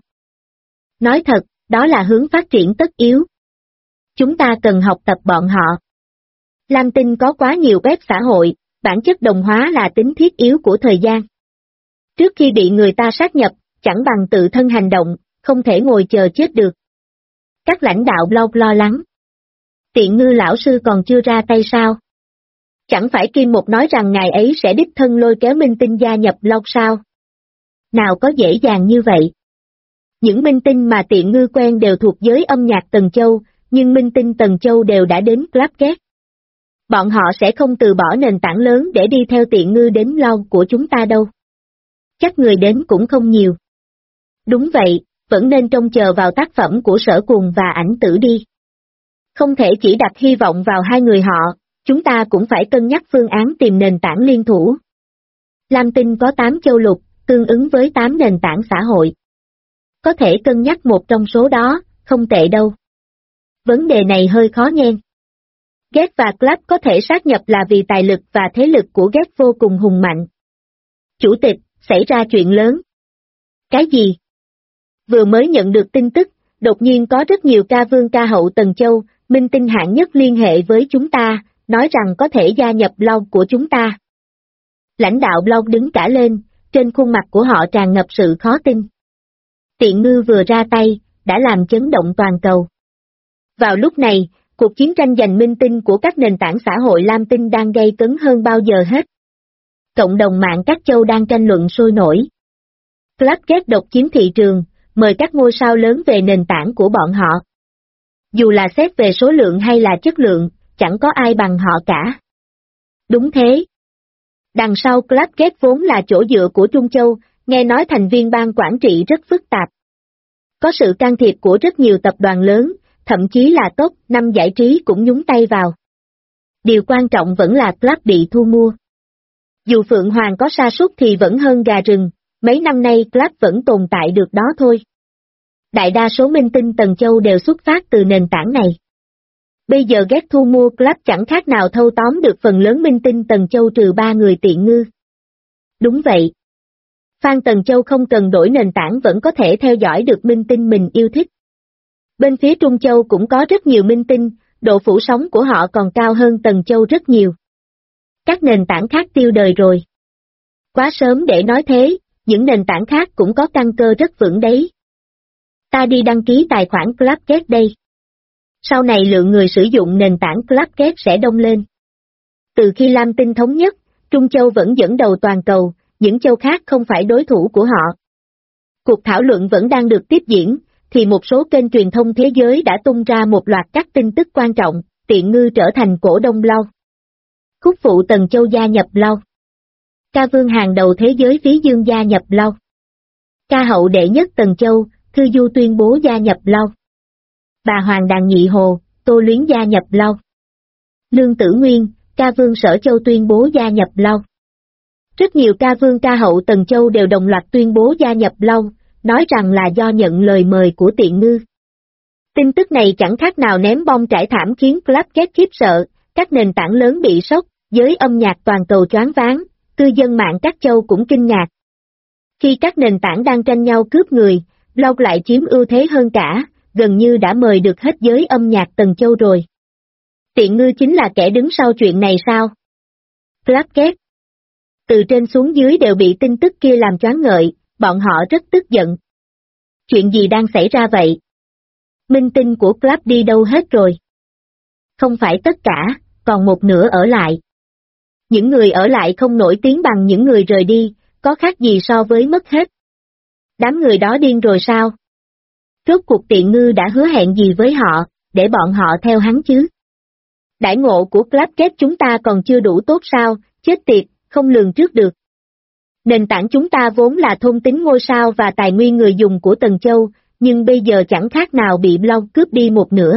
Nói thật, đó là hướng phát triển tất yếu. Chúng ta cần học tập bọn họ. Lam Tinh có quá nhiều web xã hội, bản chất đồng hóa là tính thiết yếu của thời gian. Trước khi bị người ta sát nhập, chẳng bằng tự thân hành động, không thể ngồi chờ chết được. Các lãnh đạo blog lo lắng. Tiện Ngư lão sư còn chưa ra tay sao? Chẳng phải Kim Một nói rằng ngài ấy sẽ đích thân lôi kéo Minh Tinh gia nhập blog sao? Nào có dễ dàng như vậy. Những Minh Tinh mà Tiện Ngư quen đều thuộc giới âm nhạc Tần Châu, nhưng Minh Tinh Tần Châu đều đã đến Clapket. Bọn họ sẽ không từ bỏ nền tảng lớn để đi theo Tiện Ngư đến blog của chúng ta đâu. Chắc người đến cũng không nhiều. Đúng vậy, vẫn nên trông chờ vào tác phẩm của Sở Cùng và Ảnh Tử đi. Không thể chỉ đặt hy vọng vào hai người họ, chúng ta cũng phải cân nhắc phương án tìm nền tảng liên thủ. Lam Tinh có 8 châu lục, tương ứng với 8 nền tảng xã hội. Có thể cân nhắc một trong số đó, không tệ đâu. Vấn đề này hơi khó nghe. Ghét và Clap có thể sát nhập là vì tài lực và thế lực của Ghét vô cùng hùng mạnh. Chủ tịch, xảy ra chuyện lớn. Cái gì? Vừa mới nhận được tin tức, đột nhiên có rất nhiều ca vương ca hậu Tần Châu, Minh Tinh hạng nhất liên hệ với chúng ta, nói rằng có thể gia nhập blog của chúng ta. Lãnh đạo blog đứng cả lên, trên khuôn mặt của họ tràn ngập sự khó tin. Tiện Ngư vừa ra tay, đã làm chấn động toàn cầu. Vào lúc này, cuộc chiến tranh giành Minh Tinh của các nền tảng xã hội Lam Tinh đang gay cấn hơn bao giờ hết. Cộng đồng mạng các châu đang tranh luận sôi nổi. Clapket độc chiếm thị trường, mời các ngôi sao lớn về nền tảng của bọn họ. Dù là xét về số lượng hay là chất lượng, chẳng có ai bằng họ cả. Đúng thế. Đằng sau Clapket vốn là chỗ dựa của Trung Châu, nghe nói thành viên ban quản trị rất phức tạp. Có sự can thiệp của rất nhiều tập đoàn lớn, thậm chí là top 5 giải trí cũng nhúng tay vào. Điều quan trọng vẫn là Clap bị thu mua. Dù Phượng Hoàng có sa sút thì vẫn hơn gà rừng, mấy năm nay Clap vẫn tồn tại được đó thôi. Đại đa số Minh Tinh Tần Châu đều xuất phát từ nền tảng này. Bây giờ ghét thu mua Clap chẳng khác nào thâu tóm được phần lớn Minh Tinh Tần Châu trừ 3 người Tiện Ngư. Đúng vậy. Fan Tần Châu không cần đổi nền tảng vẫn có thể theo dõi được Minh Tinh mình yêu thích. Bên phía Trung Châu cũng có rất nhiều Minh Tinh, độ phủ sóng của họ còn cao hơn Tần Châu rất nhiều. Các nền tảng khác tiêu đời rồi. Quá sớm để nói thế, những nền tảng khác cũng có căn cơ rất vững đấy. Ta đi đăng ký tài khoản Clubcast đây. Sau này lượng người sử dụng nền tảng Clubcast sẽ đông lên. Từ khi Lam Tinh thống nhất, Trung Châu vẫn dẫn đầu toàn cầu, những châu khác không phải đối thủ của họ. Cuộc thảo luận vẫn đang được tiếp diễn, thì một số kênh truyền thông thế giới đã tung ra một loạt các tin tức quan trọng, Tiện Ngư trở thành cổ đông Blau. Khúc phụ Tần Châu gia nhập Blau. Ca vương hàng đầu thế giới Phí Dương gia nhập Blau. Ca hậu đệ nhất Tần Châu, Thư Du tuyên bố gia nhập Blau. Bà Hoàng Đàn Nhị Hồ, Tô Luyến gia nhập Blau. Lương Tử Nguyên, ca vương Sở Châu tuyên bố gia nhập Blau. Rất nhiều ca vương ca hậu Tần Châu đều đồng loạt tuyên bố gia nhập Blau, nói rằng là do nhận lời mời của Tiện Ngư. Tin tức này chẳng khác nào ném bom trải thảm khiến Clubcast khiếp sợ, các nền tảng lớn bị sốc, giới âm nhạc toàn cầu choáng váng, cư dân mạng các châu cũng kinh ngạc. Khi các nền tảng đang tranh nhau cướp người, Blau lại chiếm ưu thế hơn cả, gần như đã mời được hết giới âm nhạc Tần Châu rồi. Tiện Ngư chính là kẻ đứng sau chuyện này sao? Clubcast. Từ trên xuống dưới đều bị tin tức kia làm choáng ngợp, bọn họ rất tức giận. Chuyện gì đang xảy ra vậy? Minh tinh của Club đi đâu hết rồi? Không phải tất cả, còn một nửa ở lại. Những người ở lại không nổi tiếng bằng những người rời đi, có khác gì so với mất hết. Đám người đó điên rồi sao? Rốt cuộc Tiện Ngư đã hứa hẹn gì với họ, để bọn họ theo hắn chứ? Đãi ngộ của Clubcast chúng ta còn chưa đủ tốt sao, chết tiệt, không lường trước được. Nền tảng chúng ta vốn là thôn tính ngôi sao và tài nguyên người dùng của Tần Châu, nhưng bây giờ chẳng khác nào bị Blau cướp đi một nửa.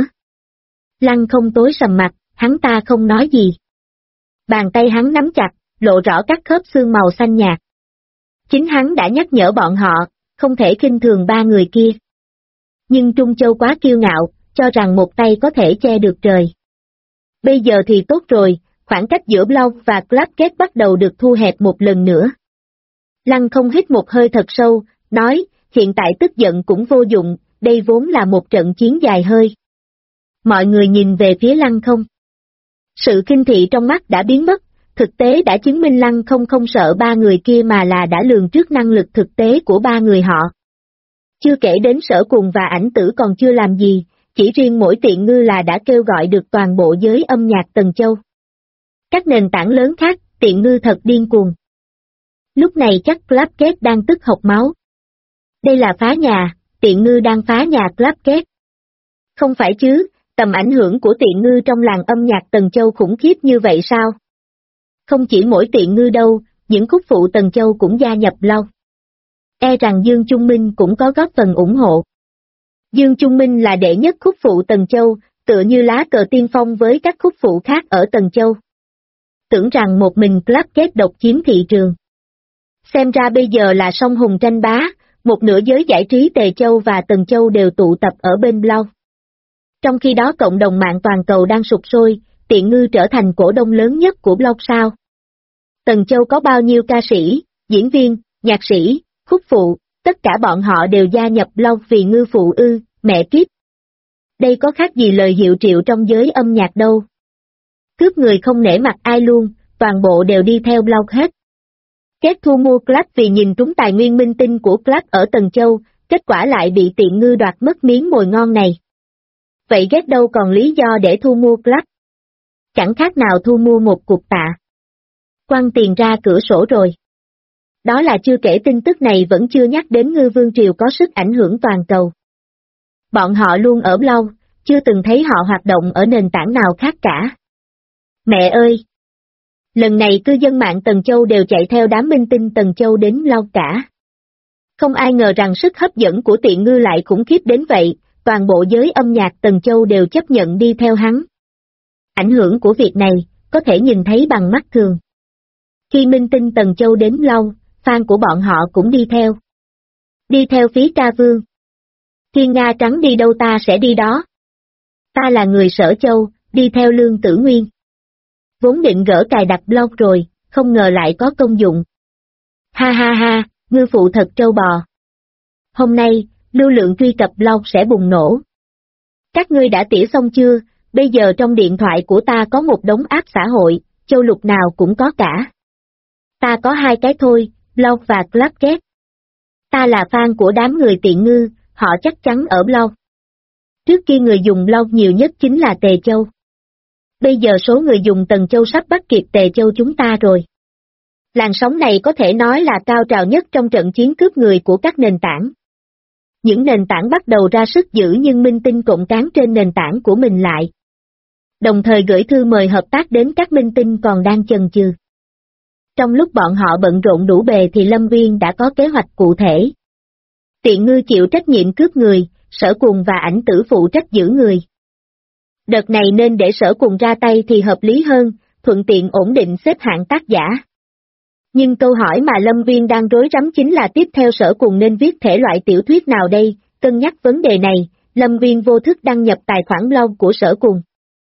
Lăng Không tối sầm mặt, hắn ta không nói gì. Bàn tay hắn nắm chặt, lộ rõ các khớp xương màu xanh nhạt. Chính hắn đã nhắc nhở bọn họ, không thể khinh thường ba người kia. Nhưng Trung Châu quá kiêu ngạo, cho rằng một tay có thể che được trời. Bây giờ thì tốt rồi, khoảng cách giữa Blau và Clubcast bắt đầu được thu hẹp một lần nữa. Lăng Không hít một hơi thật sâu, nói, hiện tại tức giận cũng vô dụng, đây vốn là một trận chiến dài hơi. Mọi người nhìn về phía Lăng Không. Sự khinh thị trong mắt đã biến mất, thực tế đã chứng minh Lăng Không không sợ ba người kia mà là đã lường trước năng lực thực tế của ba người họ. Chưa kể đến Sở Cùng và Ảnh Tử còn chưa làm gì, chỉ riêng mỗi Tiện Ngư là đã kêu gọi được toàn bộ giới âm nhạc Tần Châu. Các nền tảng lớn khác, Tiện Ngư thật điên cuồng. Lúc này chắc Clubcast đang tức hộc máu. Đây là phá nhà, Tiện Ngư đang phá nhà Clubcast. Không phải chứ, tầm ảnh hưởng của Tiện Ngư trong làng âm nhạc Tần Châu khủng khiếp như vậy sao? Không chỉ mỗi Tiện Ngư đâu, những khúc phụ Tần Châu cũng gia nhập Blau. E rằng Dương Trung Minh cũng có góp phần ủng hộ. Dương Trung Minh là đệ nhất khúc phụ Tần Châu, tựa như lá cờ tiên phong với các khúc phụ khác ở Tần Châu. Tưởng rằng một mình Clubcast độc chiếm thị trường. Xem ra bây giờ là song hùng tranh bá, một nửa giới giải trí Tề Châu và Tần Châu đều tụ tập ở bên Blau. Trong khi đó cộng đồng mạng toàn cầu đang sục sôi, Tiện Ngư trở thành cổ đông lớn nhất của Blau sao? Tần Châu có bao nhiêu ca sĩ, diễn viên, nhạc sĩ, khúc phụ, tất cả bọn họ đều gia nhập Blau vì ngư phụ ư, mẹ kiếp. Đây có khác gì lời hiệu triệu trong giới âm nhạc đâu. Cướp người không nể mặt ai luôn, toàn bộ đều đi theo Blau hết. Kết thu mua Club vì nhìn trúng tài nguyên minh tinh của Club ở Tần Châu, kết quả lại bị Tiện Ngư đoạt mất miếng mồi ngon này. Vậy ghét đâu còn lý do để thu mua Club. Chẳng khác nào thu mua một cục tạ. Quăng tiền ra cửa sổ rồi. Đó là chưa kể tin tức này vẫn chưa nhắc đến Ngư Vương Triều có sức ảnh hưởng toàn cầu. Bọn họ luôn ở Blau, chưa từng thấy họ hoạt động ở nền tảng nào khác cả. Mẹ ơi! Lần này cư dân mạng Tần Châu đều chạy theo đám minh tinh Tần Châu đến Blau cả. Không ai ngờ rằng sức hấp dẫn của Tiện Ngư lại khủng khiếp đến vậy, toàn bộ giới âm nhạc Tần Châu đều chấp nhận đi theo hắn. Ảnh hưởng của việc này, có thể nhìn thấy bằng mắt thường. Khi minh tinh Tần Châu đến Blau, fan của bọn họ cũng đi theo. Đi theo phí ca vương. Thiên Nga trắng đi đâu ta sẽ đi đó. Ta là người Sở Châu, đi theo Lương Tử Nguyên. Vốn định gỡ cài đặt blog rồi, không ngờ lại có công dụng. Ha ha ha, ngư phụ thật trâu bò. Hôm nay, lưu lượng truy cập blog sẽ bùng nổ. Các ngươi đã tỉa xong chưa? Bây giờ trong điện thoại của ta có một đống app xã hội, châu lục nào cũng có cả. Ta có 2 cái thôi, blog và Clubcast. Ta là fan của đám người Tiện Ngư, họ chắc chắn ở Blau. Trước kia người dùng Blau nhiều nhất chính là Tề Châu. Bây giờ số người dùng Tần Châu sắp bắt kịp Tề Châu chúng ta rồi. Làn sóng này có thể nói là cao trào nhất trong trận chiến cướp người của các nền tảng. Những nền tảng bắt đầu ra sức giữ nhưng minh tinh cộng cán trên nền tảng của mình lại. Đồng thời gửi thư mời hợp tác đến các minh tinh còn đang chần chừ. Trong lúc bọn họ bận rộn đủ bề thì Lâm Viên đã có kế hoạch cụ thể. Tiện Ngư chịu trách nhiệm cướp người, Sở Cùng và Ảnh Tử phụ trách giữ người. Đợt này nên để Sở Cùng ra tay thì hợp lý hơn, thuận tiện ổn định xếp hạng tác giả. Nhưng câu hỏi mà Lâm Viên đang rối rắm chính là tiếp theo Sở Cùng nên viết thể loại tiểu thuyết nào đây, cân nhắc vấn đề này, Lâm Viên vô thức đăng nhập tài khoản blog của Sở Cùng.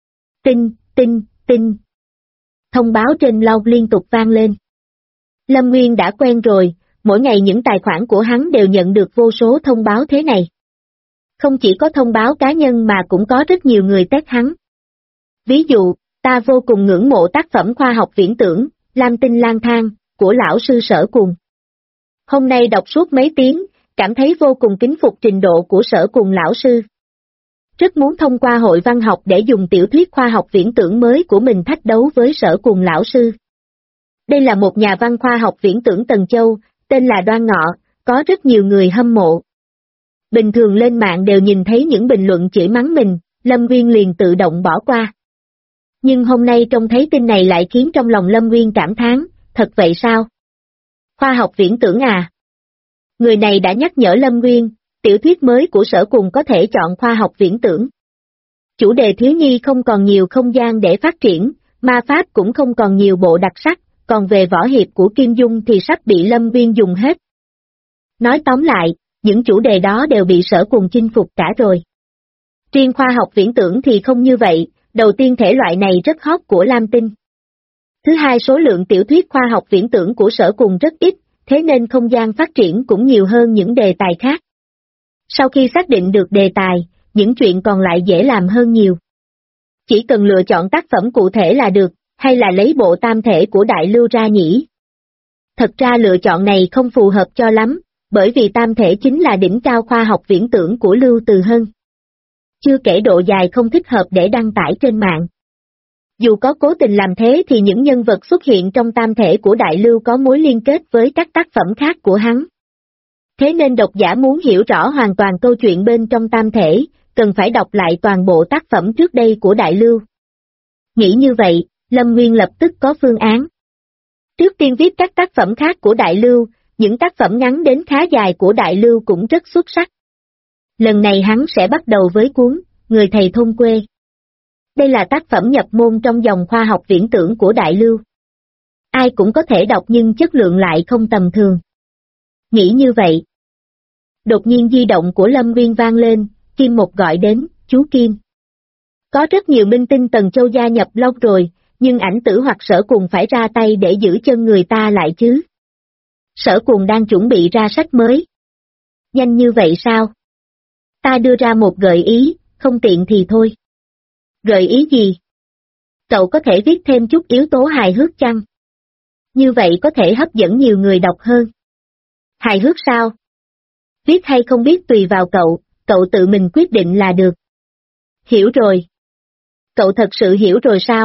Tin. Thông báo trên blog liên tục vang lên. Lâm Nguyên đã quen rồi, mỗi ngày những tài khoản của hắn đều nhận được vô số thông báo thế này. Không chỉ có thông báo cá nhân mà cũng có rất nhiều người tag hắn. Ví dụ, ta vô cùng ngưỡng mộ tác phẩm khoa học viễn tưởng, Lam Tinh lang thang, của lão sư Sở Cùng. Hôm nay đọc suốt mấy tiếng, cảm thấy vô cùng kính phục trình độ của Sở Cùng lão sư. Rất muốn thông qua hội văn học để dùng tiểu thuyết khoa học viễn tưởng mới của mình thách đấu với Sở Cùng lão sư. Đây là một nhà văn khoa học viễn tưởng Tần Châu, tên là Đoan Ngọ, có rất nhiều người hâm mộ. Bình thường lên mạng đều nhìn thấy những bình luận chửi mắng mình, Lâm Nguyên liền tự động bỏ qua. Nhưng hôm nay trông thấy tin này lại khiến trong lòng Lâm Nguyên cảm thán, thật vậy sao? Khoa học viễn tưởng à? Người này đã nhắc nhở Lâm Nguyên, tiểu thuyết mới của Sở Cùng có thể chọn khoa học viễn tưởng. Chủ đề thiếu nhi không còn nhiều không gian để phát triển, ma pháp cũng không còn nhiều bộ đặc sắc, còn về võ hiệp của Kim Dung thì sắp bị Lâm Nguyên dùng hết. Nói tóm lại, những chủ đề đó đều bị Sở Cùng chinh phục cả rồi. Riêng khoa học viễn tưởng thì không như vậy, đầu tiên thể loại này rất hot của Lam Tinh. Thứ hai số lượng tiểu thuyết khoa học viễn tưởng của Sở Cùng rất ít, thế nên không gian phát triển cũng nhiều hơn những đề tài khác. Sau khi xác định được đề tài, những chuyện còn lại dễ làm hơn nhiều. Chỉ cần lựa chọn tác phẩm cụ thể là được, hay là lấy bộ tam thể của Đại Lưu ra nhỉ? Thật ra lựa chọn này không phù hợp cho lắm, bởi vì tam thể chính là đỉnh cao khoa học viễn tưởng của Lưu Từ Hân. Chưa kể độ dài không thích hợp để đăng tải trên mạng. Dù có cố tình làm thế thì những nhân vật xuất hiện trong tam thể của Đại Lưu có mối liên kết với các tác phẩm khác của hắn. Thế nên độc giả muốn hiểu rõ hoàn toàn câu chuyện bên trong tam thể, cần phải đọc lại toàn bộ tác phẩm trước đây của Đại Lưu. Nghĩ như vậy, Lâm Nguyên lập tức có phương án. Trước tiên viết các tác phẩm khác của Đại Lưu, những tác phẩm ngắn đến khá dài của Đại Lưu cũng rất xuất sắc. Lần này hắn sẽ bắt đầu với cuốn Người thầy thôn quê. Đây là tác phẩm nhập môn trong dòng khoa học viễn tưởng của Đại Lưu. Ai cũng có thể đọc nhưng chất lượng lại không tầm thường. Nghĩ như vậy. Đột nhiên di động của Lâm Nguyên vang lên, Kim Một gọi đến, chú Kim. Có rất nhiều minh tinh Tần Châu gia nhập blog rồi, nhưng Ảnh Tử hoặc Sở Cùng phải ra tay để giữ chân người ta lại chứ. Sở Cùng đang chuẩn bị ra sách mới. Nhanh như vậy sao? Ta đưa ra một gợi ý, không tiện thì thôi. Gợi ý gì? Cậu có thể viết thêm chút yếu tố hài hước chăng? Như vậy có thể hấp dẫn nhiều người đọc hơn. Hài hước sao? Viết hay không biết tùy vào cậu tự mình quyết định là được. Hiểu rồi. Cậu thật sự hiểu rồi sao?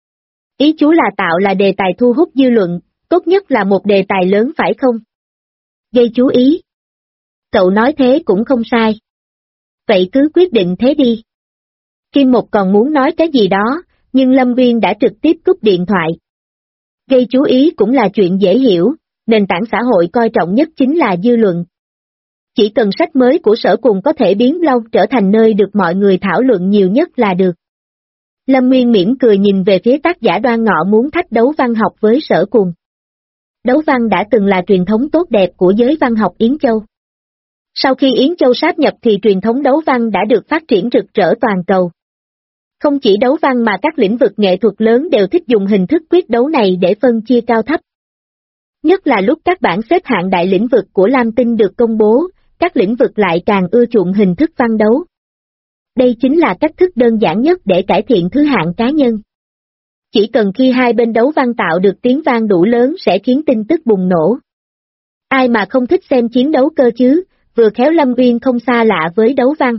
Ý chú là tạo là đề tài thu hút dư luận, tốt nhất là một đề tài lớn phải không? Gây chú ý. Cậu nói thế cũng không sai. Vậy cứ quyết định thế đi. Kim Một còn muốn nói cái gì đó, nhưng Lâm Nguyên đã trực tiếp cúp điện thoại. Gây chú ý cũng là chuyện dễ hiểu, nền tảng xã hội coi trọng nhất chính là dư luận. Chỉ cần sách mới của Sở Cùng có thể biến blog trở thành nơi được mọi người thảo luận nhiều nhất là được. Lâm Nguyên mỉm cười nhìn về phía tác giả Đoan Ngọ muốn thách đấu văn học với Sở Cùng. Đấu văn đã từng là truyền thống tốt đẹp của giới văn học Yến Châu. Sau khi Yến Châu sáp nhập thì truyền thống đấu văn đã được phát triển rực rỡ toàn cầu. Không chỉ đấu văn mà các lĩnh vực nghệ thuật lớn đều thích dùng hình thức quyết đấu này để phân chia cao thấp. Nhất là lúc các bảng xếp hạng đại lĩnh vực của Lam Tinh được công bố, các lĩnh vực lại càng ưa chuộng hình thức văn đấu. Đây chính là cách thức đơn giản nhất để cải thiện thứ hạng cá nhân. Chỉ cần khi hai bên đấu văn tạo được tiếng vang đủ lớn sẽ khiến tin tức bùng nổ. Ai mà không thích xem chiến đấu cơ chứ, vừa khéo Lâm Uyên không xa lạ với đấu văn.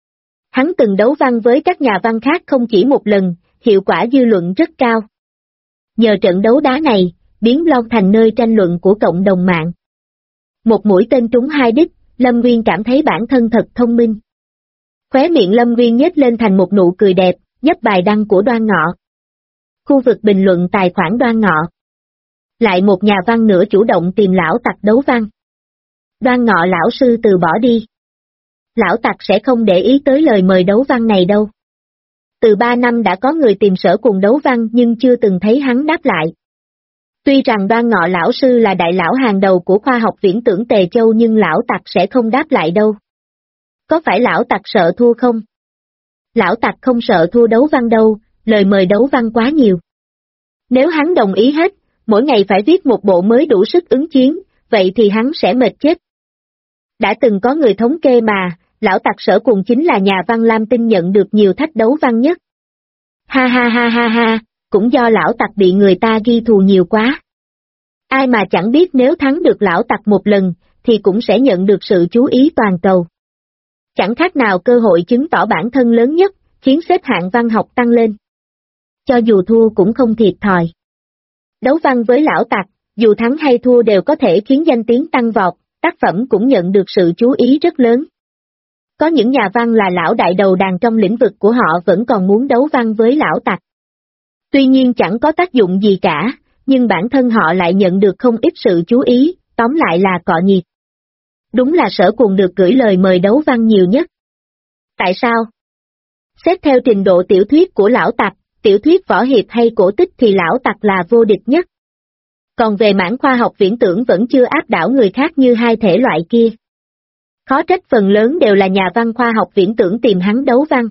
Hắn từng đấu văn với các nhà văn khác không chỉ một lần, hiệu quả dư luận rất cao. Nhờ trận đấu đá này, biến blog thành nơi tranh luận của cộng đồng mạng. Một mũi tên trúng hai đích, Lâm Uyên cảm thấy bản thân thật thông minh. Khóe miệng Lâm Uyên nhếch lên thành một nụ cười đẹp, nhấp bài đăng của Đoan Ngọ. Khu vực bình luận tài khoản Đoan Ngọ. Lại một nhà văn nữa chủ động tìm lão tặc đấu văn. Đoan Ngọ lão sư từ bỏ đi. Lão tặc sẽ không để ý tới lời mời đấu văn này đâu. Từ 3 năm đã có người tìm Sở Cùng đấu văn nhưng chưa từng thấy hắn đáp lại. Tuy rằng Đoan Ngọ lão sư là đại lão hàng đầu của khoa học viễn tưởng Tề Châu nhưng lão tặc sẽ không đáp lại đâu. Có phải lão tặc sợ thua không? Lão tặc không sợ thua đấu văn đâu, lời mời đấu văn quá nhiều. Nếu hắn đồng ý hết, mỗi ngày phải viết một bộ mới đủ sức ứng chiến, vậy thì hắn sẽ mệt chết. Đã từng có người thống kê mà, lão tặc Sở Cùng chính là nhà văn Lam Tinh nhận được nhiều thách đấu văn nhất. Ha ha ha ha ha, cũng do lão tặc bị người ta ghi thù nhiều quá. Ai mà chẳng biết nếu thắng được lão tặc một lần, thì cũng sẽ nhận được sự chú ý toàn cầu. Chẳng khác nào cơ hội chứng tỏ bản thân lớn nhất, khiến xếp hạng văn học tăng lên. Cho dù thua cũng không thiệt thòi. Đấu văn với lão tặc, dù thắng hay thua đều có thể khiến danh tiếng tăng vọt, tác phẩm cũng nhận được sự chú ý rất lớn. Có những nhà văn là lão đại đầu đàn trong lĩnh vực của họ vẫn còn muốn đấu văn với lão tặc. Tuy nhiên chẳng có tác dụng gì cả, nhưng bản thân họ lại nhận được không ít sự chú ý, tóm lại là cọ nhiệt. Đúng là Sở Cùng được gửi lời mời đấu văn nhiều nhất. Tại sao? Xét theo trình độ tiểu thuyết của lão tặc, tiểu thuyết võ hiệp hay cổ tích thì lão tặc là vô địch nhất. Còn về mảng khoa học viễn tưởng vẫn chưa áp đảo người khác như hai thể loại kia. Khó trách phần lớn đều là nhà văn khoa học viễn tưởng tìm hắn đấu văn.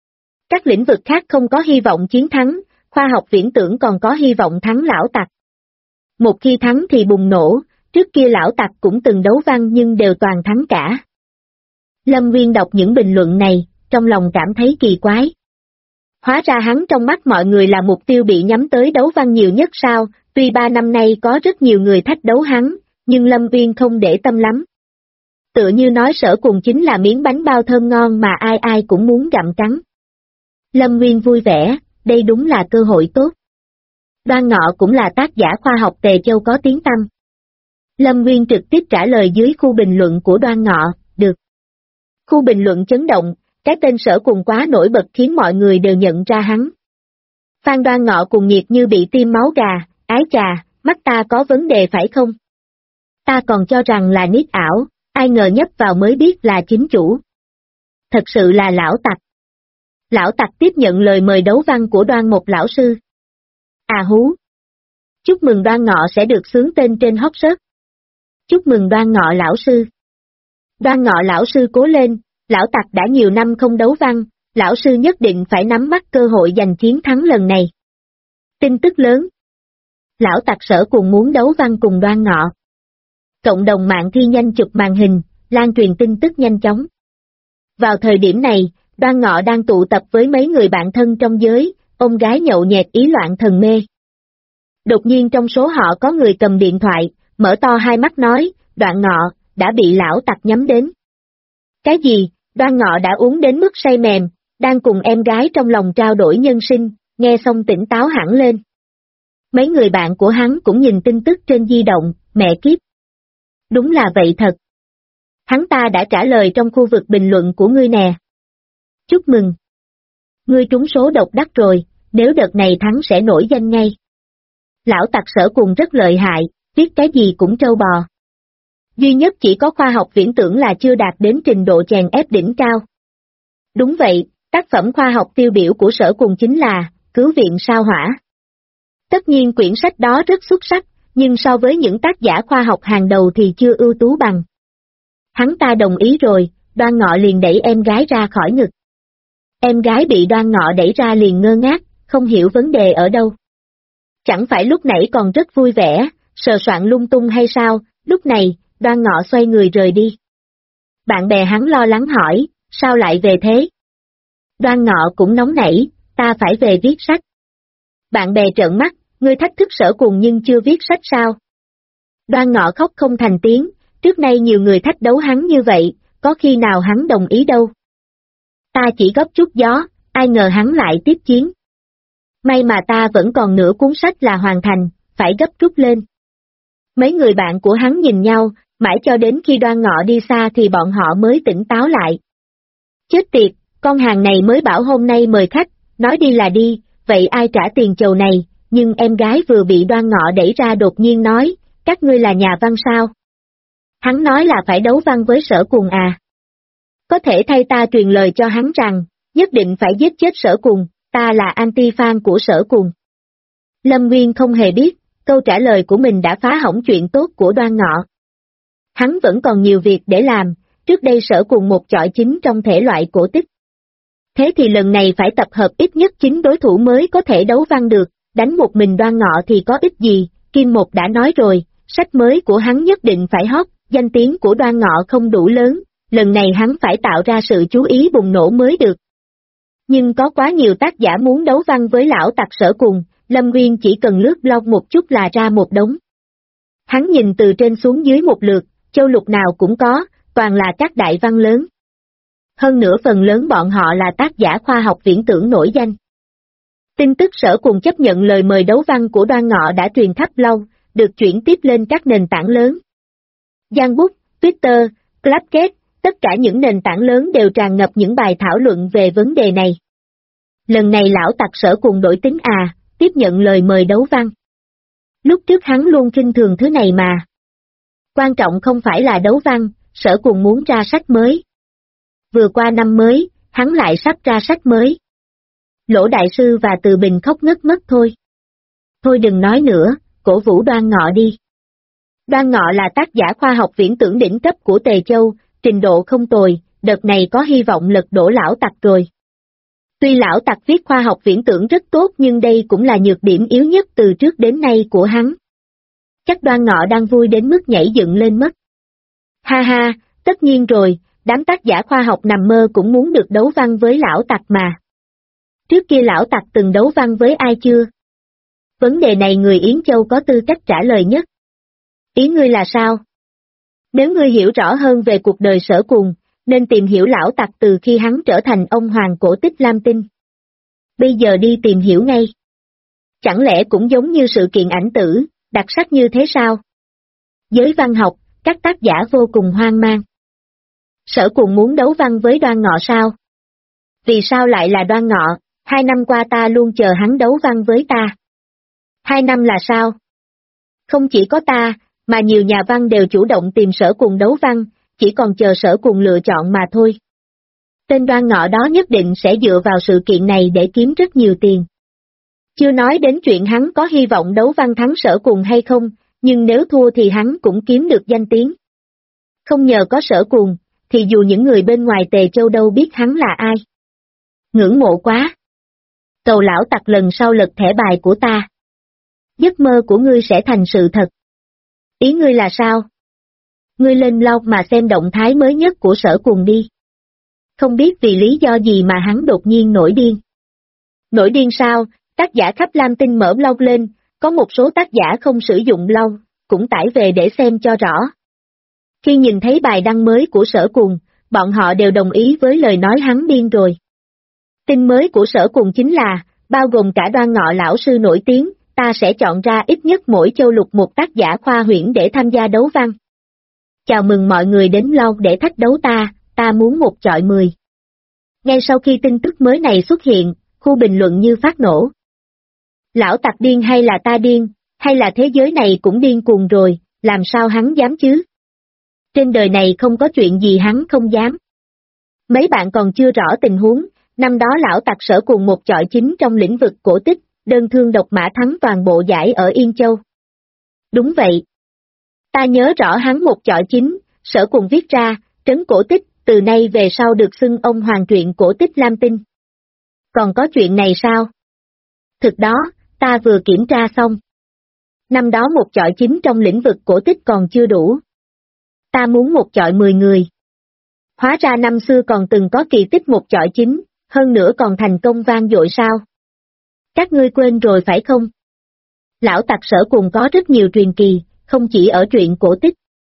Các lĩnh vực khác không có hy vọng chiến thắng, khoa học viễn tưởng còn có hy vọng thắng lão tặc. Một khi thắng thì bùng nổ, trước kia lão tặc cũng từng đấu văn nhưng đều toàn thắng cả. Lâm Uyên đọc những bình luận này, trong lòng cảm thấy kỳ quái. Hóa ra hắn trong mắt mọi người là mục tiêu bị nhắm tới đấu văn nhiều nhất sao, tuy 3 năm nay có rất nhiều người thách đấu hắn, nhưng Lâm Uyên không để tâm lắm. Tựa như nói Sở Cùng chính là miếng bánh bao thơm ngon mà ai ai cũng muốn gặm cắn. Lâm Uyên vui vẻ, đây đúng là cơ hội tốt. Đoan Ngọ cũng là tác giả khoa học Tề Châu có tiếng tăm. Lâm Uyên trực tiếp trả lời dưới khu bình luận của Đoan Ngọ, được. Khu bình luận chấn động, cái tên Sở Cùng quá nổi bật khiến mọi người đều nhận ra hắn. Phan Đoan Ngọ cùng nhiệt như bị tiêm máu gà, ái chà, mắt ta có vấn đề phải không? Ta còn cho rằng là nick ảo, ai ngờ nhấp vào mới biết là chính chủ. Thật sự là lão tặc. Lão tặc tiếp nhận lời mời đấu văn của Đoan một lão sư. À hú! Chúc mừng Đoan Ngọ sẽ được xướng tên trên hot search. Chúc mừng Đoan Ngọ lão sư. Đoan Ngọ lão sư cố lên, lão tặc đã nhiều năm không đấu văn, lão sư nhất định phải nắm bắt cơ hội giành chiến thắng lần này. Tin tức lớn. Lão tặc Sở Cùng muốn đấu văn cùng Đoan Ngọ. Cộng đồng mạng thi nhanh chụp màn hình, lan truyền tin tức nhanh chóng. Vào thời điểm này, Đoan Ngọ đang tụ tập với mấy người bạn thân trong giới, ôm gái nhậu nhẹt ý loạn thần mê. Đột nhiên trong số họ có người cầm điện thoại, mở to hai mắt nói, Đoạn Ngọ, đã bị lão tặc nhắm đến. Cái gì? Đoan Ngọ đã uống đến mức say mềm, đang cùng em gái trong lòng trao đổi nhân sinh, nghe xong tỉnh táo hẳn lên. Mấy người bạn của hắn cũng nhìn tin tức trên di động, mẹ kiếp. Đúng là vậy thật. Hắn ta đã trả lời trong khu vực bình luận của ngươi nè. Chúc mừng. Ngươi trúng số độc đắc rồi, nếu đợt này thắng sẽ nổi danh ngay. Lão tặc Sở Cùng rất lợi hại, viết cái gì cũng trâu bò. Duy nhất chỉ có khoa học viễn tưởng là chưa đạt đến trình độ chèn ép đỉnh cao. Đúng vậy, tác phẩm khoa học tiêu biểu của Sở Cùng chính là Cứu viện sao hỏa. Tất nhiên quyển sách đó rất xuất sắc, nhưng so với những tác giả khoa học hàng đầu thì chưa ưu tú bằng. Hắn ta đồng ý rồi, Đoan Ngọ liền đẩy em gái ra khỏi ngực. Em gái bị Đoan Ngọ đẩy ra liền ngơ ngác, không hiểu vấn đề ở đâu. Chẳng phải lúc nãy còn rất vui vẻ, sờ soạn lung tung hay sao, lúc này, Đoan Ngọ xoay người rời đi. Bạn bè hắn lo lắng hỏi, sao lại về thế? Đoan Ngọ cũng nóng nảy, ta phải về viết sách. Bạn bè trợn mắt, ngươi thách thức Sở Cùng nhưng chưa viết sách sao? Đoan Ngọ khóc không thành tiếng, Trước nay nhiều người thách đấu hắn như vậy, có khi nào hắn đồng ý đâu. Ta chỉ góp chút gió, ai ngờ hắn lại tiếp chiến. May mà ta vẫn còn nửa cuốn sách là hoàn thành, phải gấp rút lên. Mấy người bạn của hắn nhìn nhau, mãi cho đến khi Đoan Ngọ đi xa thì bọn họ mới tỉnh táo lại. Chết tiệt, con hàng này mới bảo hôm nay mời khách, nói đi là đi, vậy ai trả tiền chầu này, nhưng em gái vừa bị Đoan Ngọ đẩy ra đột nhiên nói, các ngươi là nhà văn sao? Hắn nói là phải đấu văn với Sở Cùng à? Có thể thay ta truyền lời cho hắn rằng, nhất định phải giết chết Sở Cùng, ta là anti-fan của Sở Cùng. Lâm Nguyên không hề biết, câu trả lời của mình đã phá hỏng chuyện tốt của Đoan Ngọ. Hắn vẫn còn nhiều việc để làm, trước đây Sở Cùng một chọi chính trong thể loại cổ tích. Thế thì lần này phải tập hợp ít nhất 9 đối thủ mới có thể đấu văn được, đánh một mình Đoan Ngọ thì có ích gì, Kim Một đã nói rồi, sách mới của hắn nhất định phải hot, danh tiếng của Đoan Ngọ không đủ lớn, lần này hắn phải tạo ra sự chú ý bùng nổ mới được. Nhưng có quá nhiều tác giả muốn đấu văn với lão tặc Sở Cùng, Lâm Nguyên chỉ cần lướt blog một chút là ra một đống. Hắn nhìn từ trên xuống dưới một lượt, châu lục nào cũng có, toàn là các đại văn lớn. Hơn nữa phần lớn bọn họ là tác giả khoa học viễn tưởng nổi danh. Tin tức Sở Cùng chấp nhận lời mời đấu văn của Đoan Ngọ đã truyền khắp lâu, được chuyển tiếp lên các nền tảng lớn. Giang Bút, Twitter, Clubcast, tất cả những nền tảng lớn đều tràn ngập những bài thảo luận về vấn đề này. Lần này lão tặc Sở Cùng đổi tính à, tiếp nhận lời mời đấu văn. Lúc trước hắn luôn khinh thường thứ này mà. Quan trọng không phải là đấu văn, Sở Cùng muốn ra sách mới. Vừa qua năm mới, hắn lại sắp ra sách mới. Lỗ Đại Sư và Từ Bình khóc ngất mất thôi. Thôi đừng nói nữa, cổ vũ Đoan Ngọ đi. Đoan Ngọ là tác giả khoa học viễn tưởng đỉnh cấp của Tề Châu, trình độ không tồi, đợt này có hy vọng lật đổ lão tặc rồi. Tuy lão tặc viết khoa học viễn tưởng rất tốt nhưng đây cũng là nhược điểm yếu nhất từ trước đến nay của hắn. Chắc Đoan Ngọ đang vui đến mức nhảy dựng lên mất. Ha ha, tất nhiên rồi, đám tác giả khoa học nằm mơ cũng muốn được đấu văn với lão tặc mà. Trước kia lão tặc từng đấu văn với ai chưa? Vấn đề này người Yến Châu có tư cách trả lời nhất. Ý ngươi là sao? Nếu ngươi hiểu rõ hơn về cuộc đời Sở Cùng, nên tìm hiểu lão tặc từ khi hắn trở thành ông hoàng cổ tích Lam Tinh. Bây giờ đi tìm hiểu ngay. Chẳng lẽ cũng giống như sự kiện ảnh tử, đặc sắc như thế sao? Giới văn học, các tác giả vô cùng hoang mang. Sở Cùng muốn đấu văn với Đoan Ngọ sao? Vì sao lại là Đoan Ngọ? 2 năm qua ta luôn chờ hắn đấu văn với ta. 2 năm là sao? Không chỉ có ta, mà nhiều nhà văn đều chủ động tìm Sở Cùng đấu văn, chỉ còn chờ Sở Cùng lựa chọn mà thôi. Tên Đoan Ngọ đó nhất định sẽ dựa vào sự kiện này để kiếm rất nhiều tiền. Chưa nói đến chuyện hắn có hy vọng đấu văn thắng Sở Cùng hay không, nhưng nếu thua thì hắn cũng kiếm được danh tiếng. Không nhờ có Sở Cùng, thì dù những người bên ngoài Tề Châu đâu biết hắn là ai. Ngưỡng mộ quá. Cầu lão tặc lần sau lật thẻ bài của ta. Giấc mơ của ngươi sẽ thành sự thật. Ý ngươi là sao? Ngươi lên blog mà xem động thái mới nhất của Sở Cùng đi. Không biết vì lý do gì mà hắn đột nhiên nổi điên. Nổi điên sao? Tác giả khắp Lam Tinh mở blog lên, có một số tác giả không sử dụng blog, cũng tải về để xem cho rõ. Khi nhìn thấy bài đăng mới của Sở Cùng, bọn họ đều đồng ý với lời nói hắn điên rồi. Tin mới của Sở Cùng chính là, bao gồm cả Đoan Ngọ lão sư nổi tiếng, ta sẽ chọn ra ít nhất mỗi châu lục một tác giả khoa huyễn để tham gia đấu văn. Chào mừng mọi người đến blog để thách đấu ta muốn 1 chọi 10. Ngay sau khi tin tức mới này xuất hiện, khu bình luận như phát nổ. Lão tặc điên hay là ta điên, hay là thế giới này cũng điên cuồng rồi, làm sao hắn dám chứ? Trên đời này không có chuyện gì hắn không dám. Mấy bạn còn chưa rõ tình huống, năm đó lão tặc Sở Cùng 1 chọi 9 trong lĩnh vực cổ tích, đơn thương độc mã thắng toàn bộ giải ở Yên Châu. Đúng vậy. Ta nhớ rõ hắn 1 chọi 9, Sở Cùng viết ra, trấn cổ tích, từ nay về sau được xưng ông hoàng truyện cổ tích Lam Tinh. Còn có chuyện này sao? Thực đó, ta vừa kiểm tra xong. Năm đó 1 chọi 9 trong lĩnh vực cổ tích còn chưa đủ. Ta muốn 1 chọi 10 người. Hóa ra năm xưa còn từng có kỳ tích 1 chọi 9, hơn nữa còn thành công vang dội sao? Các ngươi quên rồi phải không? Lão tặc Sở Cùng có rất nhiều truyền kỳ, không chỉ ở truyện cổ tích.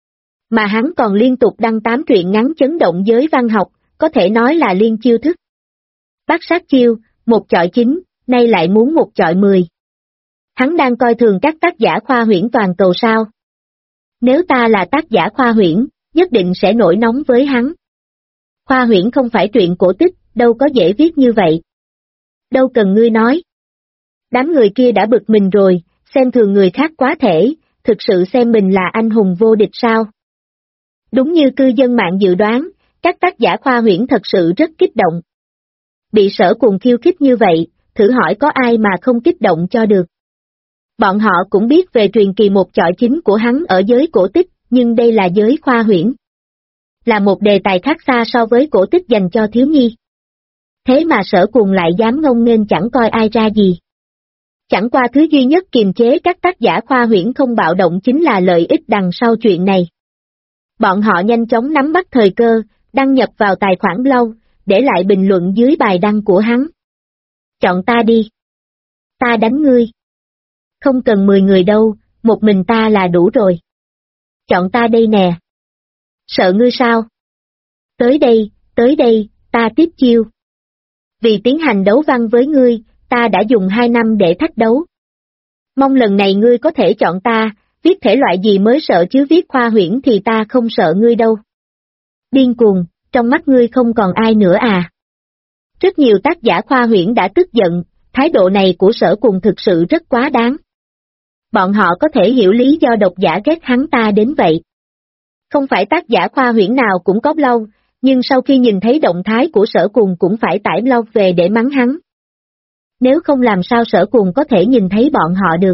Mà hắn còn liên tục đăng 8 truyện ngắn chấn động giới văn học, có thể nói là liên chiêu thức. Bát sát chiêu, 1 chọi 9, nay lại muốn 1 chọi 10. Hắn đang coi thường các tác giả khoa huyễn toàn cầu sao. Nếu ta là tác giả khoa huyễn, nhất định sẽ nổi nóng với hắn. Khoa huyễn không phải truyện cổ tích, đâu có dễ viết như vậy. Đâu cần ngươi nói. Đám người kia đã bực mình rồi, xem thường người khác quá thể, thực sự xem mình là anh hùng vô địch sao. Đúng như cư dân mạng dự đoán, các tác giả khoa huyễn thật sự rất kích động. Bị Sở Cuồng khiêu khích như vậy, thử hỏi có ai mà không kích động cho được. Bọn họ cũng biết về truyền kỳ 1 chọi 9 của hắn ở giới cổ tích, nhưng đây là giới khoa huyễn. Là một đề tài khác xa so với cổ tích dành cho thiếu nhi. Thế mà Sở Cuồng lại dám ngông nghênh chẳng coi ai ra gì. Chẳng qua thứ duy nhất kiềm chế các tác giả khoa huyễn không bạo động chính là lợi ích đằng sau chuyện này. Bọn họ nhanh chóng nắm bắt thời cơ, đăng nhập vào tài khoản blog, để lại bình luận dưới bài đăng của hắn. Chọn ta đi. Ta đánh ngươi. Không cần 10 người đâu, một mình ta là đủ rồi. Chọn ta đây nè. Sợ ngươi sao? Tới đây, ta tiếp chiêu. Vì tiến hành đấu văn với ngươi, ta đã dùng 2 năm để thách đấu. Mong lần này ngươi có thể chọn ta, viết thể loại gì mới sợ chứ viết khoa huyễn thì ta không sợ ngươi đâu. Điên cuồng, trong mắt ngươi không còn ai nữa à? Rất nhiều tác giả khoa huyễn đã tức giận, thái độ này của Sở Cuồng thực sự rất quá đáng. Bọn họ có thể hiểu lý do độc giả ghét hắn ta đến vậy. Không phải tác giả khoa huyễn nào cũng có blog, nhưng sau khi nhìn thấy động thái của Sở Cuồng cũng phải tải blog về để mắng hắn. Nếu không làm sao Sở Cuồng có thể nhìn thấy bọn họ được.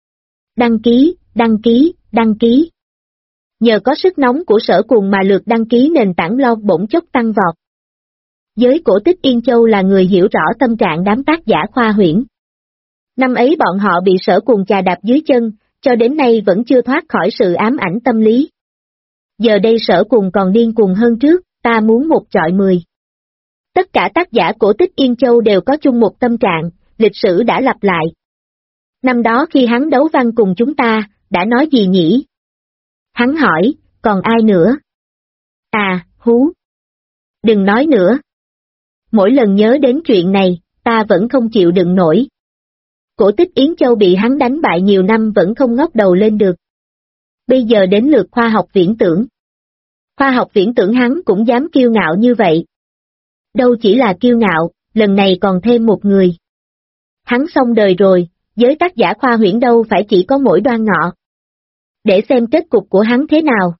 Đăng ký. Nhờ có sức nóng của Sở Cuồng mà lượt đăng ký nền tảng blog bỗng chốc tăng vọt. Giới cổ tích Yên Châu là người hiểu rõ tâm trạng đám tác giả khoa huyễn. Năm ấy bọn họ bị Sở Cuồng chà đạp dưới chân, cho đến nay vẫn chưa thoát khỏi sự ám ảnh tâm lý. Giờ đây Sở Cuồng còn điên cuồng hơn trước, ta muốn 1 chọi 10. Tất cả tác giả cổ tích Yên Châu đều có chung một tâm trạng, lịch sử đã lặp lại. Năm đó khi hắn đấu văn cùng chúng ta, đã nói gì nhỉ? Hắn hỏi, còn ai nữa? À, hú. Đừng nói nữa. Mỗi lần nhớ đến chuyện này, ta vẫn không chịu đựng nổi. Cổ tích Yến Châu bị hắn đánh bại nhiều năm vẫn không ngóc đầu lên được. Bây giờ đến lượt khoa học viễn tưởng. Khoa học viễn tưởng hắn cũng dám kiêu ngạo như vậy. Đâu chỉ là kiêu ngạo, lần này còn thêm một người. Hắn xong đời rồi, giới tác giả khoa huyễn đâu phải chỉ có mỗi Đoan Ngọ. Để xem kết cục của hắn thế nào.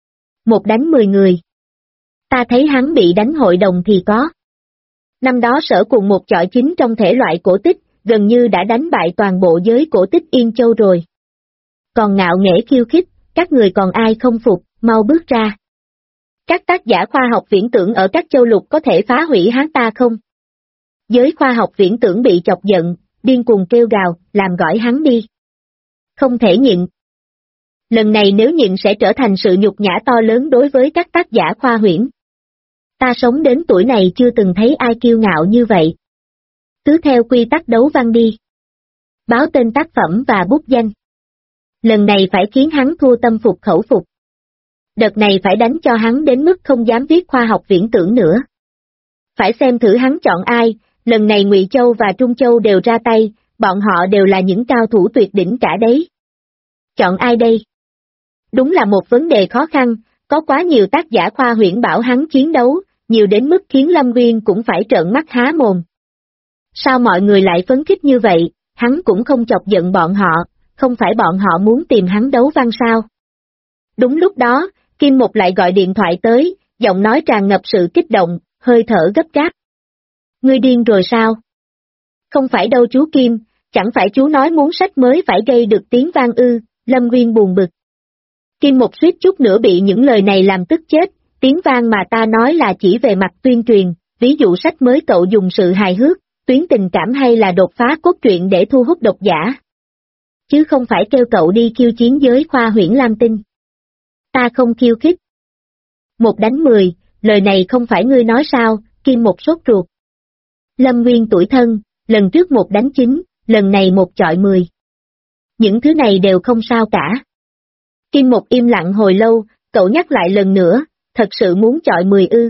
1 đánh 10 người. Ta thấy hắn bị đánh hội đồng thì có. Năm đó Sở Cuồng 1 chọi 9 trong thể loại cổ tích, gần như đã đánh bại toàn bộ giới cổ tích Yên Châu rồi. Còn ngạo nghễ khiêu khích, các người còn ai không phục, mau bước ra. Các tác giả khoa học viễn tưởng ở các châu lục có thể phá hủy hắn ta không? Giới khoa học viễn tưởng bị chọc giận, điên cuồng kêu gào, làm gọi hắn đi. Không thể nhịn. Lần này nếu nhịn sẽ trở thành sự nhục nhã to lớn đối với các tác giả khoa huyễn. Ta sống đến tuổi này chưa từng thấy ai kiêu ngạo như vậy. Cứ theo quy tắc đấu văn đi. Báo tên tác phẩm và bút danh. Lần này phải khiến hắn thua tâm phục khẩu phục. Đợt này phải đánh cho hắn đến mức không dám viết khoa học viễn tưởng nữa. Phải xem thử hắn chọn ai, lần này Ngụy Châu và Trung Châu đều ra tay, bọn họ đều là những cao thủ tuyệt đỉnh cả đấy. Chọn ai đây? Đúng là một vấn đề khó khăn, có quá nhiều tác giả khoa huyễn bảo hắn chiến đấu, nhiều đến mức khiến Lâm Nguyên cũng phải trợn mắt há mồm. Sao mọi người lại phấn khích như vậy, hắn cũng không chọc giận bọn họ, không phải bọn họ muốn tìm hắn đấu văn sao? Đúng lúc đó, Kim Mục lại gọi điện thoại tới, giọng nói tràn ngập sự kích động, hơi thở gấp gáp. Ngươi điên rồi sao? Không phải đâu chú Kim, chẳng phải chú nói muốn sách mới phải gây được tiếng vang ư, Lâm Nguyên buồn bực. Kim Mục suýt chút nữa bị những lời này làm tức chết, tiếng vang mà ta nói là chỉ về mặt tuyên truyền, ví dụ sách mới cậu dùng sự hài hước, tuyến tình cảm hay là đột phá cốt truyện để thu hút độc giả. Chứ không phải kêu cậu đi khiêu chiến giới khoa huyễn Lam Tinh. Ta không khiêu khích. 1 đánh 10, lời này không phải ngươi nói sao, Kim Mục sốt ruột. Lâm Nguyên tủi thân, lần trước 1 đánh 9, lần này 1 chọi 10. Những thứ này đều không sao cả. Kim Mục im lặng hồi lâu, cậu nhắc lại lần nữa, thật sự muốn chọi 10 ư?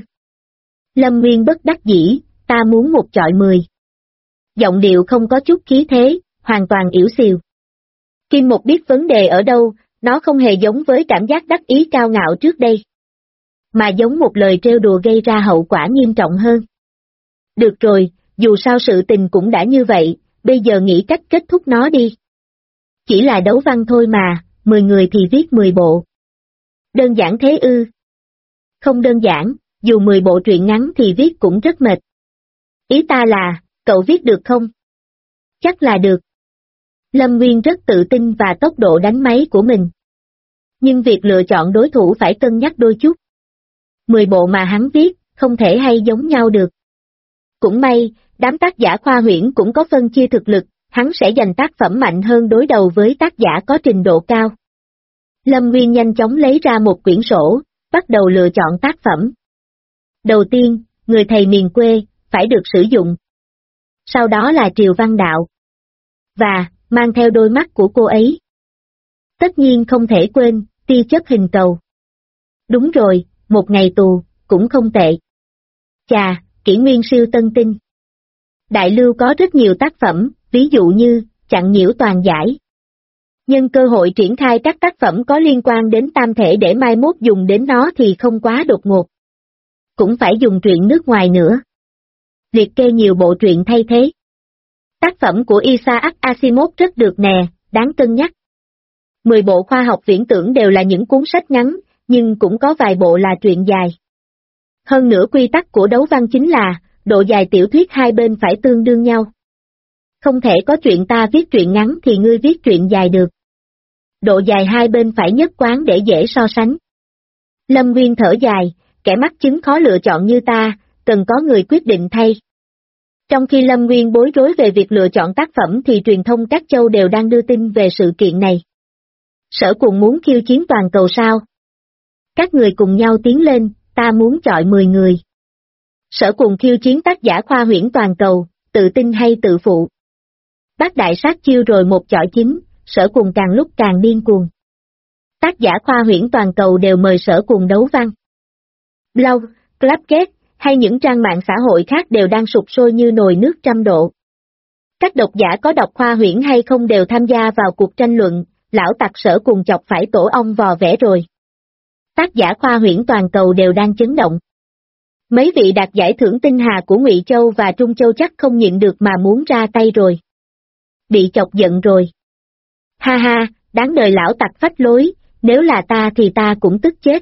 Lâm Nguyên bất đắc dĩ, ta muốn một chọi 10. Giọng điệu không có chút khí thế, hoàn toàn yểu xìu. Kim Một biết vấn đề ở đâu, nó không hề giống với cảm giác đắc ý cao ngạo trước đây, mà giống một lời trêu đùa gây ra hậu quả nghiêm trọng hơn. Được rồi, dù sao sự tình cũng đã như vậy, bây giờ nghĩ cách kết thúc nó đi. Chỉ là đấu văn thôi mà, 10 người thì viết 10 bộ. Đơn giản thế ư? Không đơn giản, dù 10 bộ truyện ngắn thì viết cũng rất mệt. Ý ta là, cậu viết được không? Chắc là được. Lâm Nguyên rất tự tin và tốc độ đánh máy của mình. Nhưng việc lựa chọn đối thủ phải cân nhắc đôi chút. 10 bộ mà hắn viết, không thể hay giống nhau được. Cũng may, đám tác giả khoa huyễn cũng có phân chia thực lực, hắn sẽ giành tác phẩm mạnh hơn đối đầu với tác giả có trình độ cao. Lâm Nguyên nhanh chóng lấy ra một quyển sổ, bắt đầu lựa chọn tác phẩm. Đầu tiên, người thầy miền quê, phải được sử dụng. Sau đó là Triều Văn Đạo. Và, mang theo đôi mắt của cô ấy. Tất nhiên không thể quên, tia chớp hình cầu. Đúng rồi, một ngày tù, cũng không tệ. Chà, kỷ nguyên siêu tân tinh. Đại Lưu có rất nhiều tác phẩm, ví dụ như, chặn nhiễu toàn giải. Nhân cơ hội triển khai các tác phẩm có liên quan đến tam thể để mai mốt dùng đến nó thì không quá đột ngột. Cũng phải dùng truyện nước ngoài nữa. Liệt kê nhiều bộ truyện thay thế. Tác phẩm của Isaac Asimov rất được nè, đáng cân nhắc. 10 bộ khoa học viễn tưởng đều là những cuốn sách ngắn, nhưng cũng có vài bộ là truyện dài. Hơn nữa quy tắc của đấu văn chính là, độ dài tiểu thuyết hai bên phải tương đương nhau. Không thể có chuyện ta viết truyện ngắn thì ngươi viết truyện dài được. Độ dài hai bên phải nhất quán để dễ so sánh. Lâm Nguyên thở dài, kẻ mắc chứng khó lựa chọn như ta, cần có người quyết định thay. Trong khi Lâm Nguyên bối rối về việc lựa chọn tác phẩm thì truyền thông các châu đều đang đưa tin về sự kiện này. Sở Cùng muốn khiêu chiến toàn cầu sao? Các người cùng nhau tiến lên, ta muốn chọi 10 người. Sở Cùng khiêu chiến tác giả khoa huyễn toàn cầu, tự tin hay tự phụ? Bác đại sát chiêu rồi một chọi chín, Sở Cùng càng lúc càng điên cuồng. Tác giả khoa huyễn toàn cầu đều mời Sở Cùng đấu văn. Blog, Clubcast, hay những trang mạng xã hội khác đều đang sục sôi như nồi nước trăm độ. Các độc giả có đọc khoa huyễn hay không đều tham gia vào cuộc tranh luận, lão tặc Sở Cùng chọc phải tổ ong vò vẽ rồi. Tác giả khoa huyễn toàn cầu đều đang chấn động. Mấy vị đạt giải thưởng tinh hà của Ngụy Châu và Trung Châu chắc không nhịn được mà muốn ra tay rồi. Bị chọc giận rồi. Ha ha, đáng đời lão tặc phách lối, nếu là ta thì ta cũng tức chết.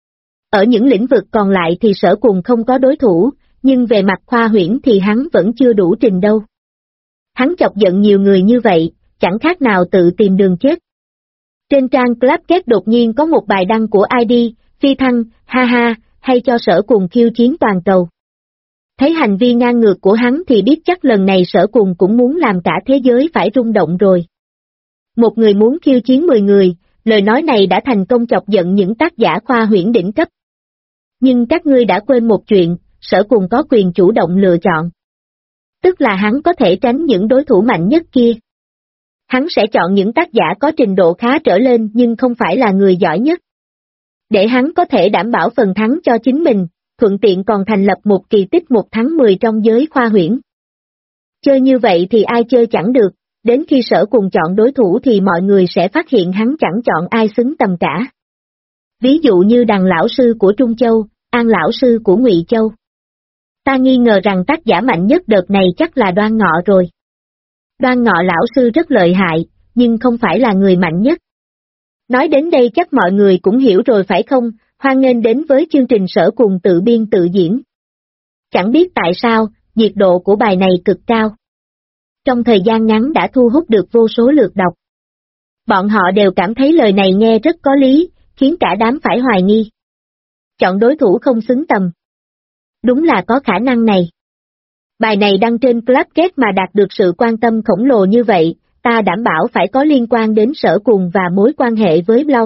Ở những lĩnh vực còn lại thì Sở Cùng không có đối thủ, nhưng về mặt khoa huyễn thì hắn vẫn chưa đủ trình đâu. Hắn chọc giận nhiều người như vậy, chẳng khác nào tự tìm đường chết. Trên trang Clubcast đột nhiên có một bài đăng của ID, Phi Thăng, ha ha, hay cho Sở Cùng khiêu chiến toàn cầu. Thấy hành vi ngang ngược của hắn thì biết chắc lần này Sở Cùng cũng muốn làm cả thế giới phải rung động rồi. Một người muốn khiêu chiến 10 người, lời nói này đã thành công chọc giận những tác giả khoa huyễn đỉnh cấp. Nhưng các ngươi đã quên một chuyện, Sở Cùng có quyền chủ động lựa chọn. Tức là hắn có thể tránh những đối thủ mạnh nhất kia. Hắn sẽ chọn những tác giả có trình độ khá trở lên nhưng không phải là người giỏi nhất. Để hắn có thể đảm bảo phần thắng cho chính mình, thuận tiện còn thành lập một kỳ tích 1 thắng 10 trong giới khoa huyễn. Chơi như vậy thì ai chơi chẳng được, đến khi Sở Cùng chọn đối thủ thì mọi người sẽ phát hiện hắn chẳng chọn ai xứng tầm cả. Ví dụ như Đằng lão sư của Trung Châu, An lão sư của Ngụy Châu. Ta nghi ngờ rằng tác giả mạnh nhất đợt này chắc là Đoan Ngọ rồi. Đoan Ngọ lão sư rất lợi hại, nhưng không phải là người mạnh nhất. Nói đến đây chắc mọi người cũng hiểu rồi phải không, hoan nghênh đến với chương trình Sở Cùng tự biên tự diễn. Chẳng biết tại sao, nhiệt độ của bài này cực cao. Trong thời gian ngắn đã thu hút được vô số lượt đọc. Bọn họ đều cảm thấy lời này nghe rất có lý, khiến cả đám phải hoài nghi. Chọn đối thủ không xứng tầm. Đúng là có khả năng này. Bài này đăng trên Clubcast mà đạt được sự quan tâm khổng lồ như vậy, ta đảm bảo phải có liên quan đến Sở Cùng và mối quan hệ với blog.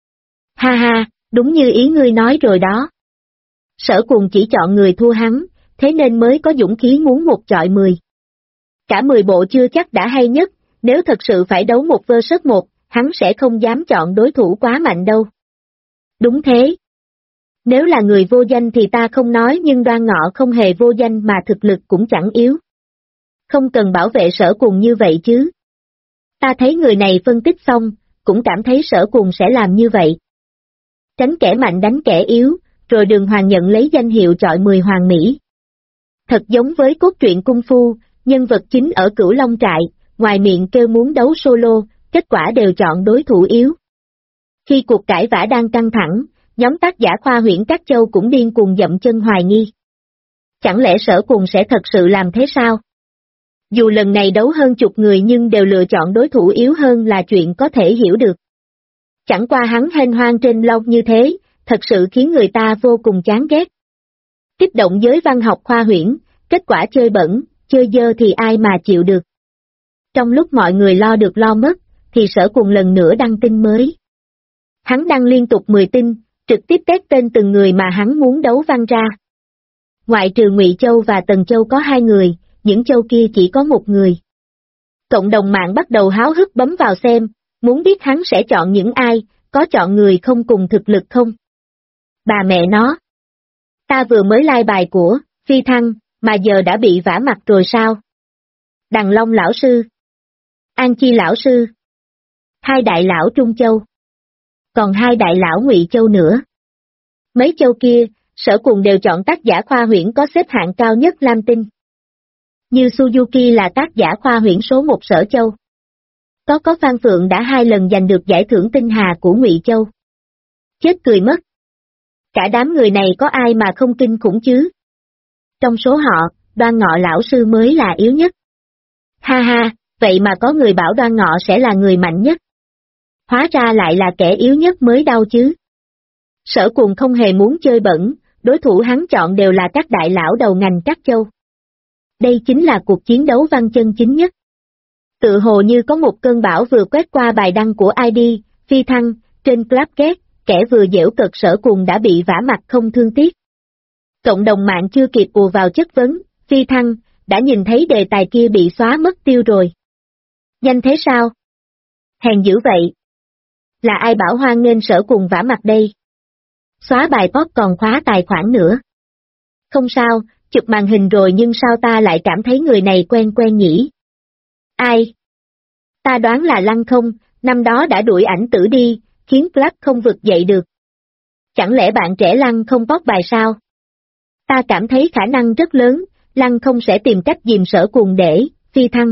Ha ha, đúng như ý ngươi nói rồi đó. Sở Cùng chỉ chọn người thua hắn, thế nên mới có dũng khí muốn một chọi 10. Cả 10 bộ chưa chắc đã hay nhất, nếu thật sự phải đấu một versus một, hắn sẽ không dám chọn đối thủ quá mạnh đâu. Đúng thế. Nếu là người vô danh thì ta không nói, nhưng Đoan Ngọ không hề vô danh mà thực lực cũng chẳng yếu. Không cần bảo vệ Sở Cùng như vậy chứ. Ta thấy người này phân tích xong, cũng cảm thấy Sở Cùng sẽ làm như vậy. Tránh kẻ mạnh đánh kẻ yếu, rồi Đường Hoàng nhận lấy danh hiệu trọi 10 hoàng mỹ. Thật giống với cốt truyện cung phu, nhân vật chính ở Cửu Long trại, ngoài miệng kêu muốn đấu solo, kết quả đều chọn đối thủ yếu. Khi cuộc cãi vã đang căng thẳng, nhóm tác giả Khoa Huyễn Các Châu cũng điên cuồng dậm chân hoài nghi. Chẳng lẽ Sở Cùng sẽ thật sự làm thế sao? Dù lần này đấu hơn chục người nhưng đều lựa chọn đối thủ yếu hơn là chuyện có thể hiểu được. Chẳng qua hắn hên hoang trên blog như thế, thật sự khiến người ta vô cùng chán ghét. Kích động giới văn học khoa huyễn, kết quả chơi bẩn, chơi dơ thì ai mà chịu được. Trong lúc mọi người lo được lo mất, thì Sở Cùng lần nữa đăng tin mới. Hắn đăng liên tục 10 tin, trực tiếp test tên từng người mà hắn muốn đấu văng ra. Ngoại trừ Ngụy Châu và Tần Châu có 2 người, những châu kia chỉ có 1 người. Cộng đồng mạng bắt đầu háo hức bấm vào xem, muốn biết hắn sẽ chọn những ai, có chọn người không cùng thực lực không? Bà mẹ nó! Ta vừa mới like bài của Phi Thăng, mà giờ đã bị vả mặt rồi sao? Đằng Long lão sư, An Chi lão sư, 2 đại lão Trung Châu, còn 2 đại lão Ngụy Châu nữa. Mấy châu kia, Sở Cùng đều chọn tác giả khoa huyễn có xếp hạng cao nhất Lam Tinh. Như Suzuki là tác giả khoa huyễn số 1 Sở Châu. Có Phan Phượng đã 2 lần giành được giải thưởng tinh hà của Ngụy Châu. Chết cười mất. Cả đám người này có ai mà không kinh khủng chứ? Trong số họ, Đoan Ngọ lão sư mới là yếu nhất. Ha ha, vậy mà có người bảo Đoan Ngọ sẽ là người mạnh nhất. Hóa ra lại là kẻ yếu nhất mới đau chứ. Sở Cùng không hề muốn chơi bẩn, đối thủ hắn chọn đều là các đại lão đầu ngành các châu. Đây chính là cuộc chiến đấu văn chân chính nhất. Tự hồ như có một cơn bão vừa quét qua bài đăng của ID, Phi Thăng, trên Clapcast, kẻ vừa giễu cợt Sở Cùng đã bị vả mặt không thương tiếc. Cộng đồng mạng chưa kịp ùa vào chất vấn, Phi Thăng, đã nhìn thấy đề tài kia bị xóa mất tiêu rồi. Nhanh thế sao? Hèn dữ vậy. Là ai bảo hoan nghênh Sở Cùng vả mặt đây? Xóa bài post còn khóa tài khoản nữa. Không sao, chụp màn hình rồi nhưng sao ta lại cảm thấy người này quen quen nhỉ? Ai? Ta đoán là Lăng Không, năm đó đã đuổi ảnh tử đi, khiến Club không vực dậy được. Chẳng lẽ bạn trẻ Lăng Không post bài sao? Ta cảm thấy khả năng rất lớn, Lăng Không sẽ tìm cách dìm Sở Cùng để Phi Thăng.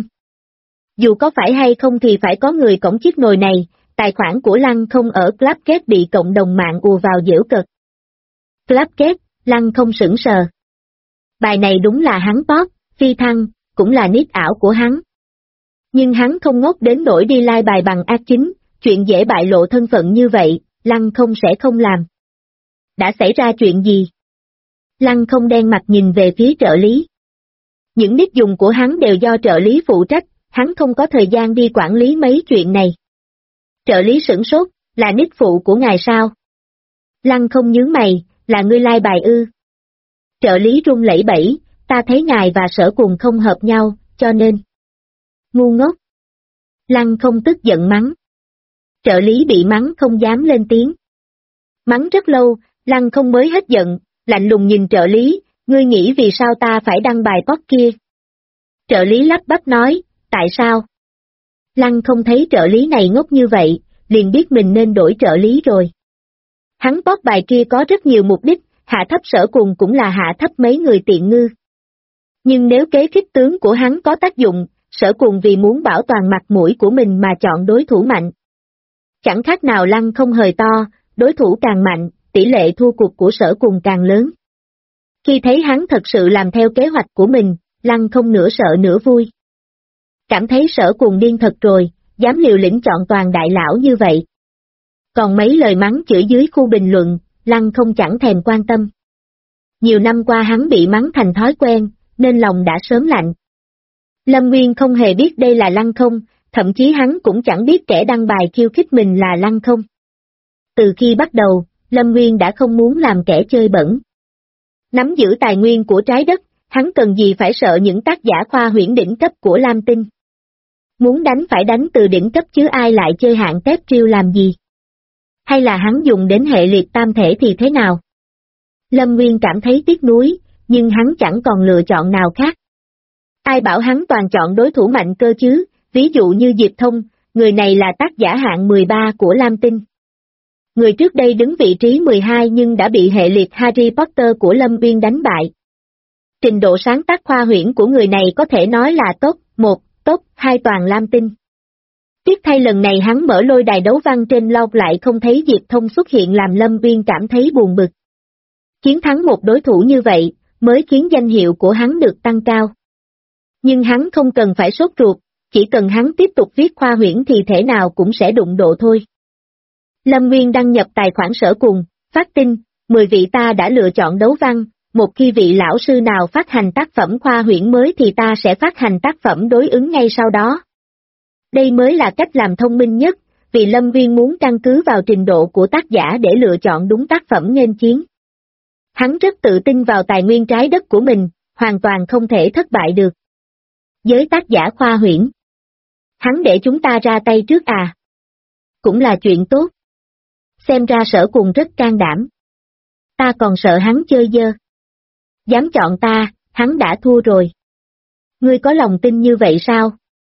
Dù có phải hay không thì phải có người cõng chiếc nồi này, tài khoản của Lăng Không ở Clapcast bị cộng đồng mạng ùa vào giễu cợt. Clapcast, Lăng Không sững sờ. Bài này đúng là hắn post, Phi Thăng, cũng là nick ảo của hắn. Nhưng hắn không ngốc đến nỗi đi like bài bằng ác chính, chuyện dễ bại lộ thân phận như vậy, Lăng Không sẽ không làm. Đã xảy ra chuyện gì? Lăng Không đen mặt nhìn về phía trợ lý. Những nick dùng của hắn đều do trợ lý phụ trách, hắn không có thời gian đi quản lý mấy chuyện này. Trợ lý sửng sốt, là nick phụ của ngài sao? Lăng Không nhướng mày, là ngươi like bài ư? Trợ lý run lẩy bẩy, ta thấy ngài và Sở Cùng không hợp nhau, cho nên. Ngu ngốc. Lăng Không tức giận mắng. Trợ lý bị mắng không dám lên tiếng. Mắng rất lâu, Lăng Không mới hết giận, lạnh lùng nhìn trợ lý, ngươi nghĩ vì sao ta phải đăng bài post kia? Trợ lý lắp bắp nói, tại sao? Lăng Không thấy trợ lý này ngốc như vậy, liền biết mình nên đổi trợ lý rồi. Hắn post bài kia có rất nhiều mục đích, hạ thấp Sở Cùng cũng là hạ thấp mấy người tiện ngư. Nhưng nếu kế khích tướng của hắn có tác dụng, Sở Cùng vì muốn bảo toàn mặt mũi của mình mà chọn đối thủ mạnh. Chẳng khác nào Lăng Không hời to, đối thủ càng mạnh, tỷ lệ thua cuộc của Sở Cùng càng lớn. Khi thấy hắn thật sự làm theo kế hoạch của mình, Lăng Không nửa sợ nửa vui. Cảm thấy Sở Cùng điên thật rồi, dám liều lĩnh chọn toàn đại lão như vậy. Còn mấy lời mắng chửi dưới khu bình luận, Lăng Không chẳng thèm quan tâm. Nhiều năm qua hắn bị mắng thành thói quen, nên lòng đã sớm lạnh. Lâm Nguyên không hề biết đây là Lăng Không, thậm chí hắn cũng chẳng biết kẻ đăng bài khiêu khích mình là Lăng Không. Từ khi bắt đầu, Lâm Nguyên đã không muốn làm kẻ chơi bẩn. Nắm giữ tài nguyên của trái đất, hắn cần gì phải sợ những tác giả khoa huyễn đỉnh cấp của Lam Tinh. Muốn đánh phải đánh từ đỉnh cấp chứ ai lại chơi hạng tép triêu làm gì. Hay là hắn dùng đến hệ liệt tam thể thì thế nào? Lâm Nguyên cảm thấy tiếc nuối, nhưng hắn chẳng còn lựa chọn nào khác. Ai bảo hắn toàn chọn đối thủ mạnh cơ chứ, ví dụ như Diệp Thông, người này là tác giả hạng 13 của Lam Tinh. Người trước đây đứng vị trí 12 nhưng đã bị hệ liệt Harry Potter của Lâm Nguyên đánh bại. Trình độ sáng tác khoa huyễn của người này có thể nói là top 1, top 2 toàn Lam Tinh. Tiếc thay lần này hắn mở lôi đài đấu văn trên blog lại không thấy Diệp Thông xuất hiện làm Lâm Nguyên cảm thấy buồn bực. Chiến thắng một đối thủ như vậy, mới khiến danh hiệu của hắn được tăng cao. Nhưng hắn không cần phải sốt ruột, chỉ cần hắn tiếp tục viết khoa huyễn thì thể nào cũng sẽ đụng độ thôi. Lâm Nguyên đăng nhập tài khoản Sở Cùng, phát tin, 10 vị ta đã lựa chọn đấu văn, một khi vị lão sư nào phát hành tác phẩm khoa huyễn mới thì ta sẽ phát hành tác phẩm đối ứng ngay sau đó. Đây mới là cách làm thông minh nhất, vì Lâm Nguyên muốn căn cứ vào trình độ của tác giả để lựa chọn đúng tác phẩm nghênh chiến. Hắn rất tự tin vào tài nguyên trái đất của mình, hoàn toàn không thể thất bại được. Với tác giả khoa huyễn, hắn để chúng ta ra tay trước à? Cũng là chuyện tốt. Xem ra Sở Cùng rất can đảm. Ta còn sợ hắn chơi dơ. Dám chọn ta, hắn đã thua rồi. Ngươi có lòng tin như vậy sao?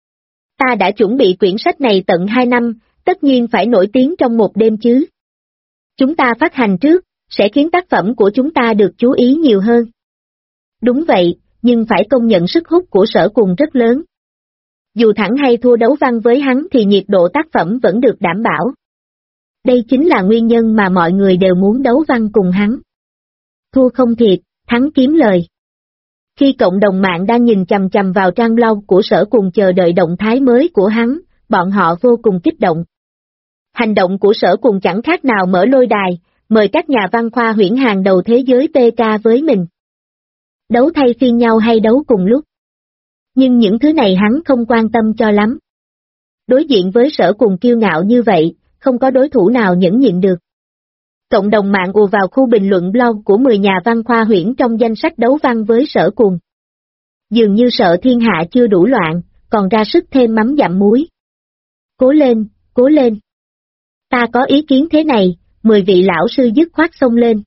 Ta đã chuẩn bị quyển sách này tận 2 năm, tất nhiên phải nổi tiếng trong một đêm chứ. Chúng ta phát hành trước, sẽ khiến tác phẩm của chúng ta được chú ý nhiều hơn. Đúng vậy, nhưng phải công nhận sức hút của Sở Cùng rất lớn. Dù thẳng hay thua đấu văn với hắn thì nhiệt độ tác phẩm vẫn được đảm bảo. Đây chính là nguyên nhân mà mọi người đều muốn đấu văn cùng hắn. Thua không thiệt, thắng kiếm lời. Khi cộng đồng mạng đang nhìn chằm chằm vào trang blog của Sở Cùng chờ đợi động thái mới của hắn, bọn họ vô cùng kích động. Hành động của Sở Cùng chẳng khác nào mở lôi đài, mời các nhà văn khoa huyễn hàng đầu thế giới PK với mình. Đấu thay phiên nhau hay đấu cùng lúc. Nhưng những thứ này hắn không quan tâm cho lắm. Đối diện với Sở Cùng kiêu ngạo như vậy, không có đối thủ nào nhẫn nhịn được. Cộng đồng mạng ùa vào khu bình luận blog của 10 nhà văn khoa huyễn trong danh sách đấu văn với Sở Cùng. Dường như sợ thiên hạ chưa đủ loạn, còn ra sức thêm mắm dặm muối. Cố lên, cố lên. Ta có ý kiến thế này, 10 vị lão sư dứt khoát xông lên.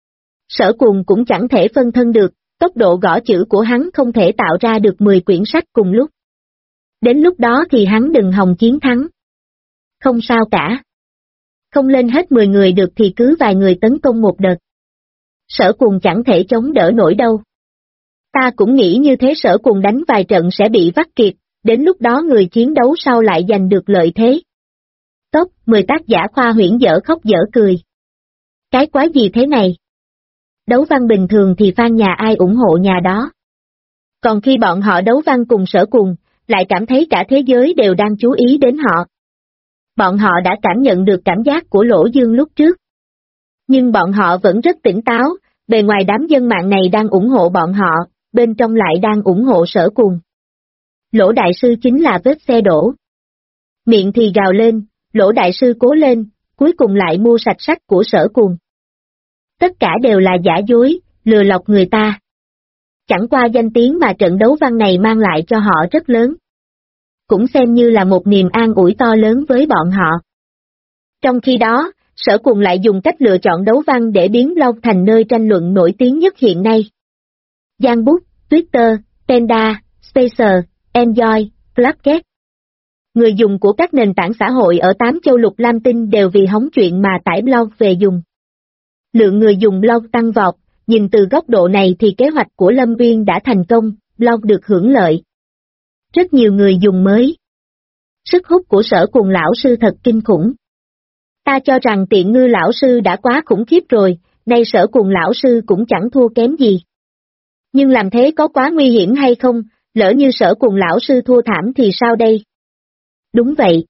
Sở Cùng cũng chẳng thể phân thân được, tốc độ gõ chữ của hắn không thể tạo ra được 10 quyển sách cùng lúc. Đến lúc đó thì hắn đừng hòng chiến thắng. Không sao cả. Không lên hết 10 người được thì cứ vài người tấn công một đợt. Sở Cùng chẳng thể chống đỡ nổi đâu. Ta cũng nghĩ như thế. Sở Cùng đánh vài trận sẽ bị vắt kiệt, đến lúc đó người chiến đấu sau lại giành được lợi thế. Top 10 tác giả khoa huyễn dở khóc dở cười. Cái quái gì thế này? Đấu văn bình thường thì fan nhà ai ủng hộ nhà đó. Còn khi bọn họ đấu văn cùng Sở Cùng, lại cảm thấy cả thế giới đều đang chú ý đến họ. Bọn họ đã cảm nhận được cảm giác của Lỗ Dương lúc trước. Nhưng bọn họ vẫn rất tỉnh táo, bề ngoài đám dân mạng này đang ủng hộ bọn họ, bên trong lại đang ủng hộ Sở Cùng. Lỗ Đại Sư chính là vết xe đổ. Miệng thì gào lên, Lỗ Đại Sư cố lên, cuối cùng lại mua sạch sách của Sở Cùng. Tất cả đều là giả dối, lừa lọc người ta. Chẳng qua danh tiếng mà trận đấu văn này mang lại cho họ rất lớn. Cũng xem như là một niềm an ủi to lớn với bọn họ. Trong khi đó, Sở Cùng lại dùng cách lựa chọn đấu văn để biến blog thành nơi tranh luận nổi tiếng nhất hiện nay. Giang Bút, Twitter, Panda, Spacer, Enjoy, Flapget. Người dùng của các nền tảng xã hội ở 8 châu lục Lam Tinh đều vì hóng chuyện mà tải blog về dùng. Lượng người dùng blog tăng vọt, nhìn từ góc độ này thì kế hoạch của Lâm Nguyên đã thành công, blog được hưởng lợi. Rất nhiều người dùng mới. Sức hút của Sở Cùng lão sư thật kinh khủng. Ta cho rằng Tiện Ngư lão sư đã quá khủng khiếp rồi, nay Sở Cùng lão sư cũng chẳng thua kém gì. Nhưng làm thế có quá nguy hiểm hay không, lỡ như Sở Cùng lão sư thua thảm thì sao đây? Đúng vậy.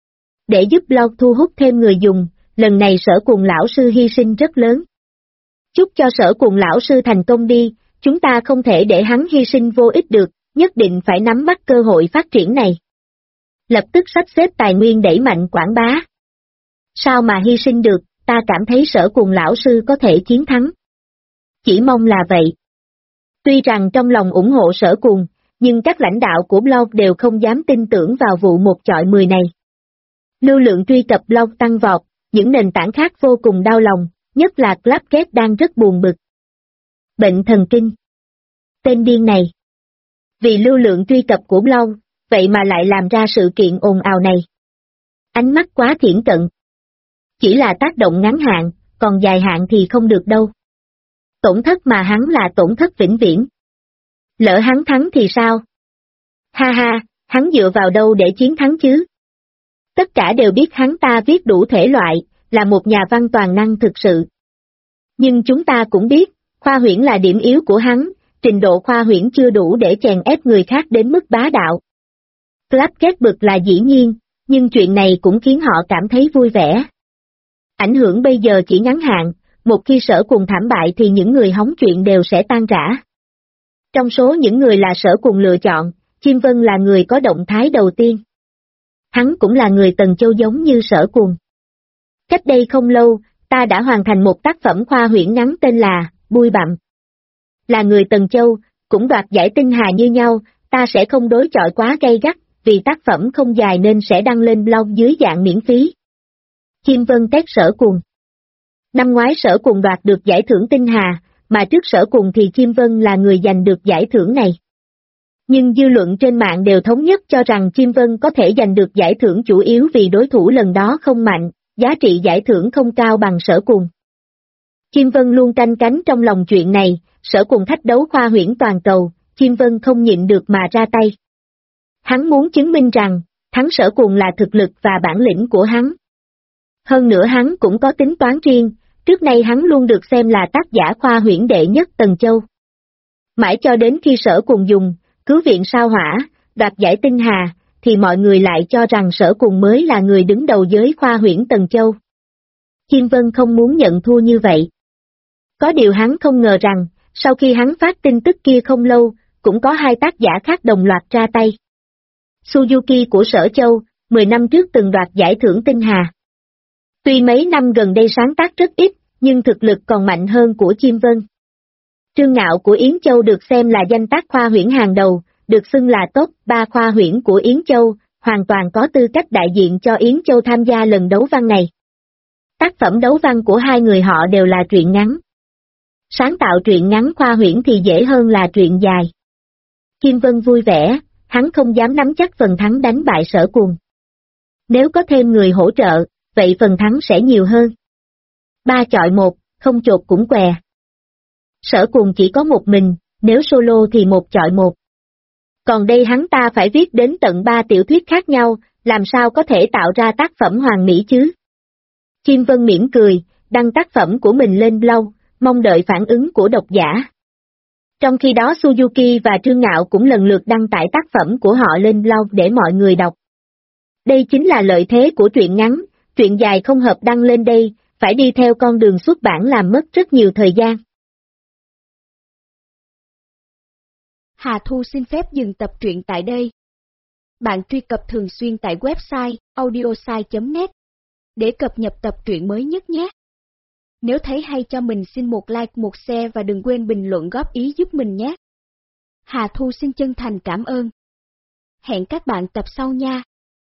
Để giúp blog thu hút thêm người dùng, lần này Sở Cùng lão sư hy sinh rất lớn. Chúc cho Sở Cùng lão sư thành công đi, chúng ta không thể để hắn hy sinh vô ích được, nhất định phải nắm bắt cơ hội phát triển này. Lập tức sắp xếp tài nguyên đẩy mạnh quảng bá. Sao mà hy sinh được, ta cảm thấy Sở Cùng lão sư có thể chiến thắng. Chỉ mong là vậy. Tuy rằng trong lòng ủng hộ Sở Cùng, nhưng các lãnh đạo của blog đều không dám tin tưởng vào vụ 1 chọi 10 này. Lưu lượng truy cập blog tăng vọt, những nền tảng khác vô cùng đau lòng, nhất là Clapket đang rất buồn bực. Bệnh thần kinh. Tên điên này. Vì lưu lượng truy cập của blog, vậy mà lại làm ra sự kiện ồn ào này. Ánh mắt quá thiển cận. Chỉ là tác động ngắn hạn, còn dài hạn thì không được đâu. Tổn thất mà hắn là tổn thất vĩnh viễn. Lỡ hắn thắng thì sao? Ha ha, hắn dựa vào đâu để chiến thắng chứ? Tất cả đều biết hắn ta viết đủ thể loại, là một nhà văn toàn năng thực sự. Nhưng chúng ta cũng biết, khoa huyễn là điểm yếu của hắn, trình độ khoa huyễn chưa đủ để chèn ép người khác đến mức bá đạo. Clapket bực là dĩ nhiên, nhưng chuyện này cũng khiến họ cảm thấy vui vẻ. Ảnh hưởng bây giờ chỉ ngắn hạn, một khi Sở Cùng thảm bại thì những người hóng chuyện đều sẽ tan rã. Trong số những người là Sở Cùng lựa chọn, Chim Vân là người có động thái đầu tiên. Hắn cũng là người Tần Châu giống như Sở Cùng. Cách đây không lâu, ta đã hoàn thành một tác phẩm khoa huyễn ngắn tên là Bụi Bặm. Là người Tần Châu, cũng đoạt giải tinh hà như nhau, ta sẽ không đối chọi quá gay gắt, vì tác phẩm không dài nên sẽ đăng lên blog dưới dạng miễn phí. Chim Vân test Sở Cùng. Năm ngoái Sở Cùng đoạt được giải thưởng tinh hà, mà trước Sở Cùng thì Chim Vân là người giành được giải thưởng này. Nhưng dư luận trên mạng đều thống nhất cho rằng Chim Vân có thể giành được giải thưởng chủ yếu vì đối thủ lần đó không mạnh, giá trị giải thưởng không cao bằng Sở Cùng. Chim Vân luôn canh cánh trong lòng chuyện này, Sở Cùng thách đấu khoa huyễn toàn cầu, Chim Vân không nhịn được mà ra tay. Hắn muốn chứng minh rằng, thắng Sở Cùng là thực lực và bản lĩnh của hắn. Hơn nữa hắn cũng có tính toán riêng, trước nay hắn luôn được xem là tác giả khoa huyễn đệ nhất Tần Châu. Mãi cho đến khi Sở Cùng dùng, Cứu viện sao hỏa, đoạt giải tinh hà, thì mọi người lại cho rằng Sở Cùng mới là người đứng đầu giới khoa huyễn Tần Châu. Chim Vân không muốn nhận thua như vậy. Có điều hắn không ngờ rằng, sau khi hắn phát tin tức kia không lâu, cũng có hai tác giả khác đồng loạt ra tay. Suzuki của Sở Châu, 10 năm trước từng đoạt giải thưởng tinh hà. Tuy mấy năm gần đây sáng tác rất ít, nhưng thực lực còn mạnh hơn của Chim Vân. Trương Ngạo của Yến Châu được xem là danh tác khoa huyễn hàng đầu, được xưng là top 3 khoa huyễn của Yến Châu, hoàn toàn có tư cách đại diện cho Yến Châu tham gia lần đấu văn này. Tác phẩm đấu văn của hai người họ đều là truyện ngắn. Sáng tạo truyện ngắn khoa huyễn thì dễ hơn là truyện dài. Chim Vân vui vẻ, hắn không dám nắm chắc phần thắng đánh bại Sở Cùng. Nếu có thêm người hỗ trợ, vậy phần thắng sẽ nhiều hơn. 3 chọi 1, không chột cũng què. Sở Cùng chỉ có một mình, nếu solo thì 1 chọi 1. Còn đây hắn ta phải viết đến tận 3 tiểu thuyết khác nhau, làm sao có thể tạo ra tác phẩm hoàn mỹ chứ? Chim Vân mỉm cười, đăng tác phẩm của mình lên blog, mong đợi phản ứng của độc giả. Trong khi đó Suzuki và Trương Ngạo cũng lần lượt đăng tải tác phẩm của họ lên blog để mọi người đọc. Đây chính là lợi thế của truyện ngắn, truyện dài không hợp đăng lên đây, phải đi theo con đường xuất bản làm mất rất nhiều thời gian. Hà Thu xin phép dừng tập truyện tại đây. Bạn truy cập thường xuyên tại website audiosai.net để cập nhật tập truyện mới nhất nhé. Nếu thấy hay cho mình xin một like, một share và đừng quên bình luận góp ý giúp mình nhé. Hà Thu xin chân thành cảm ơn. Hẹn các bạn tập sau nha.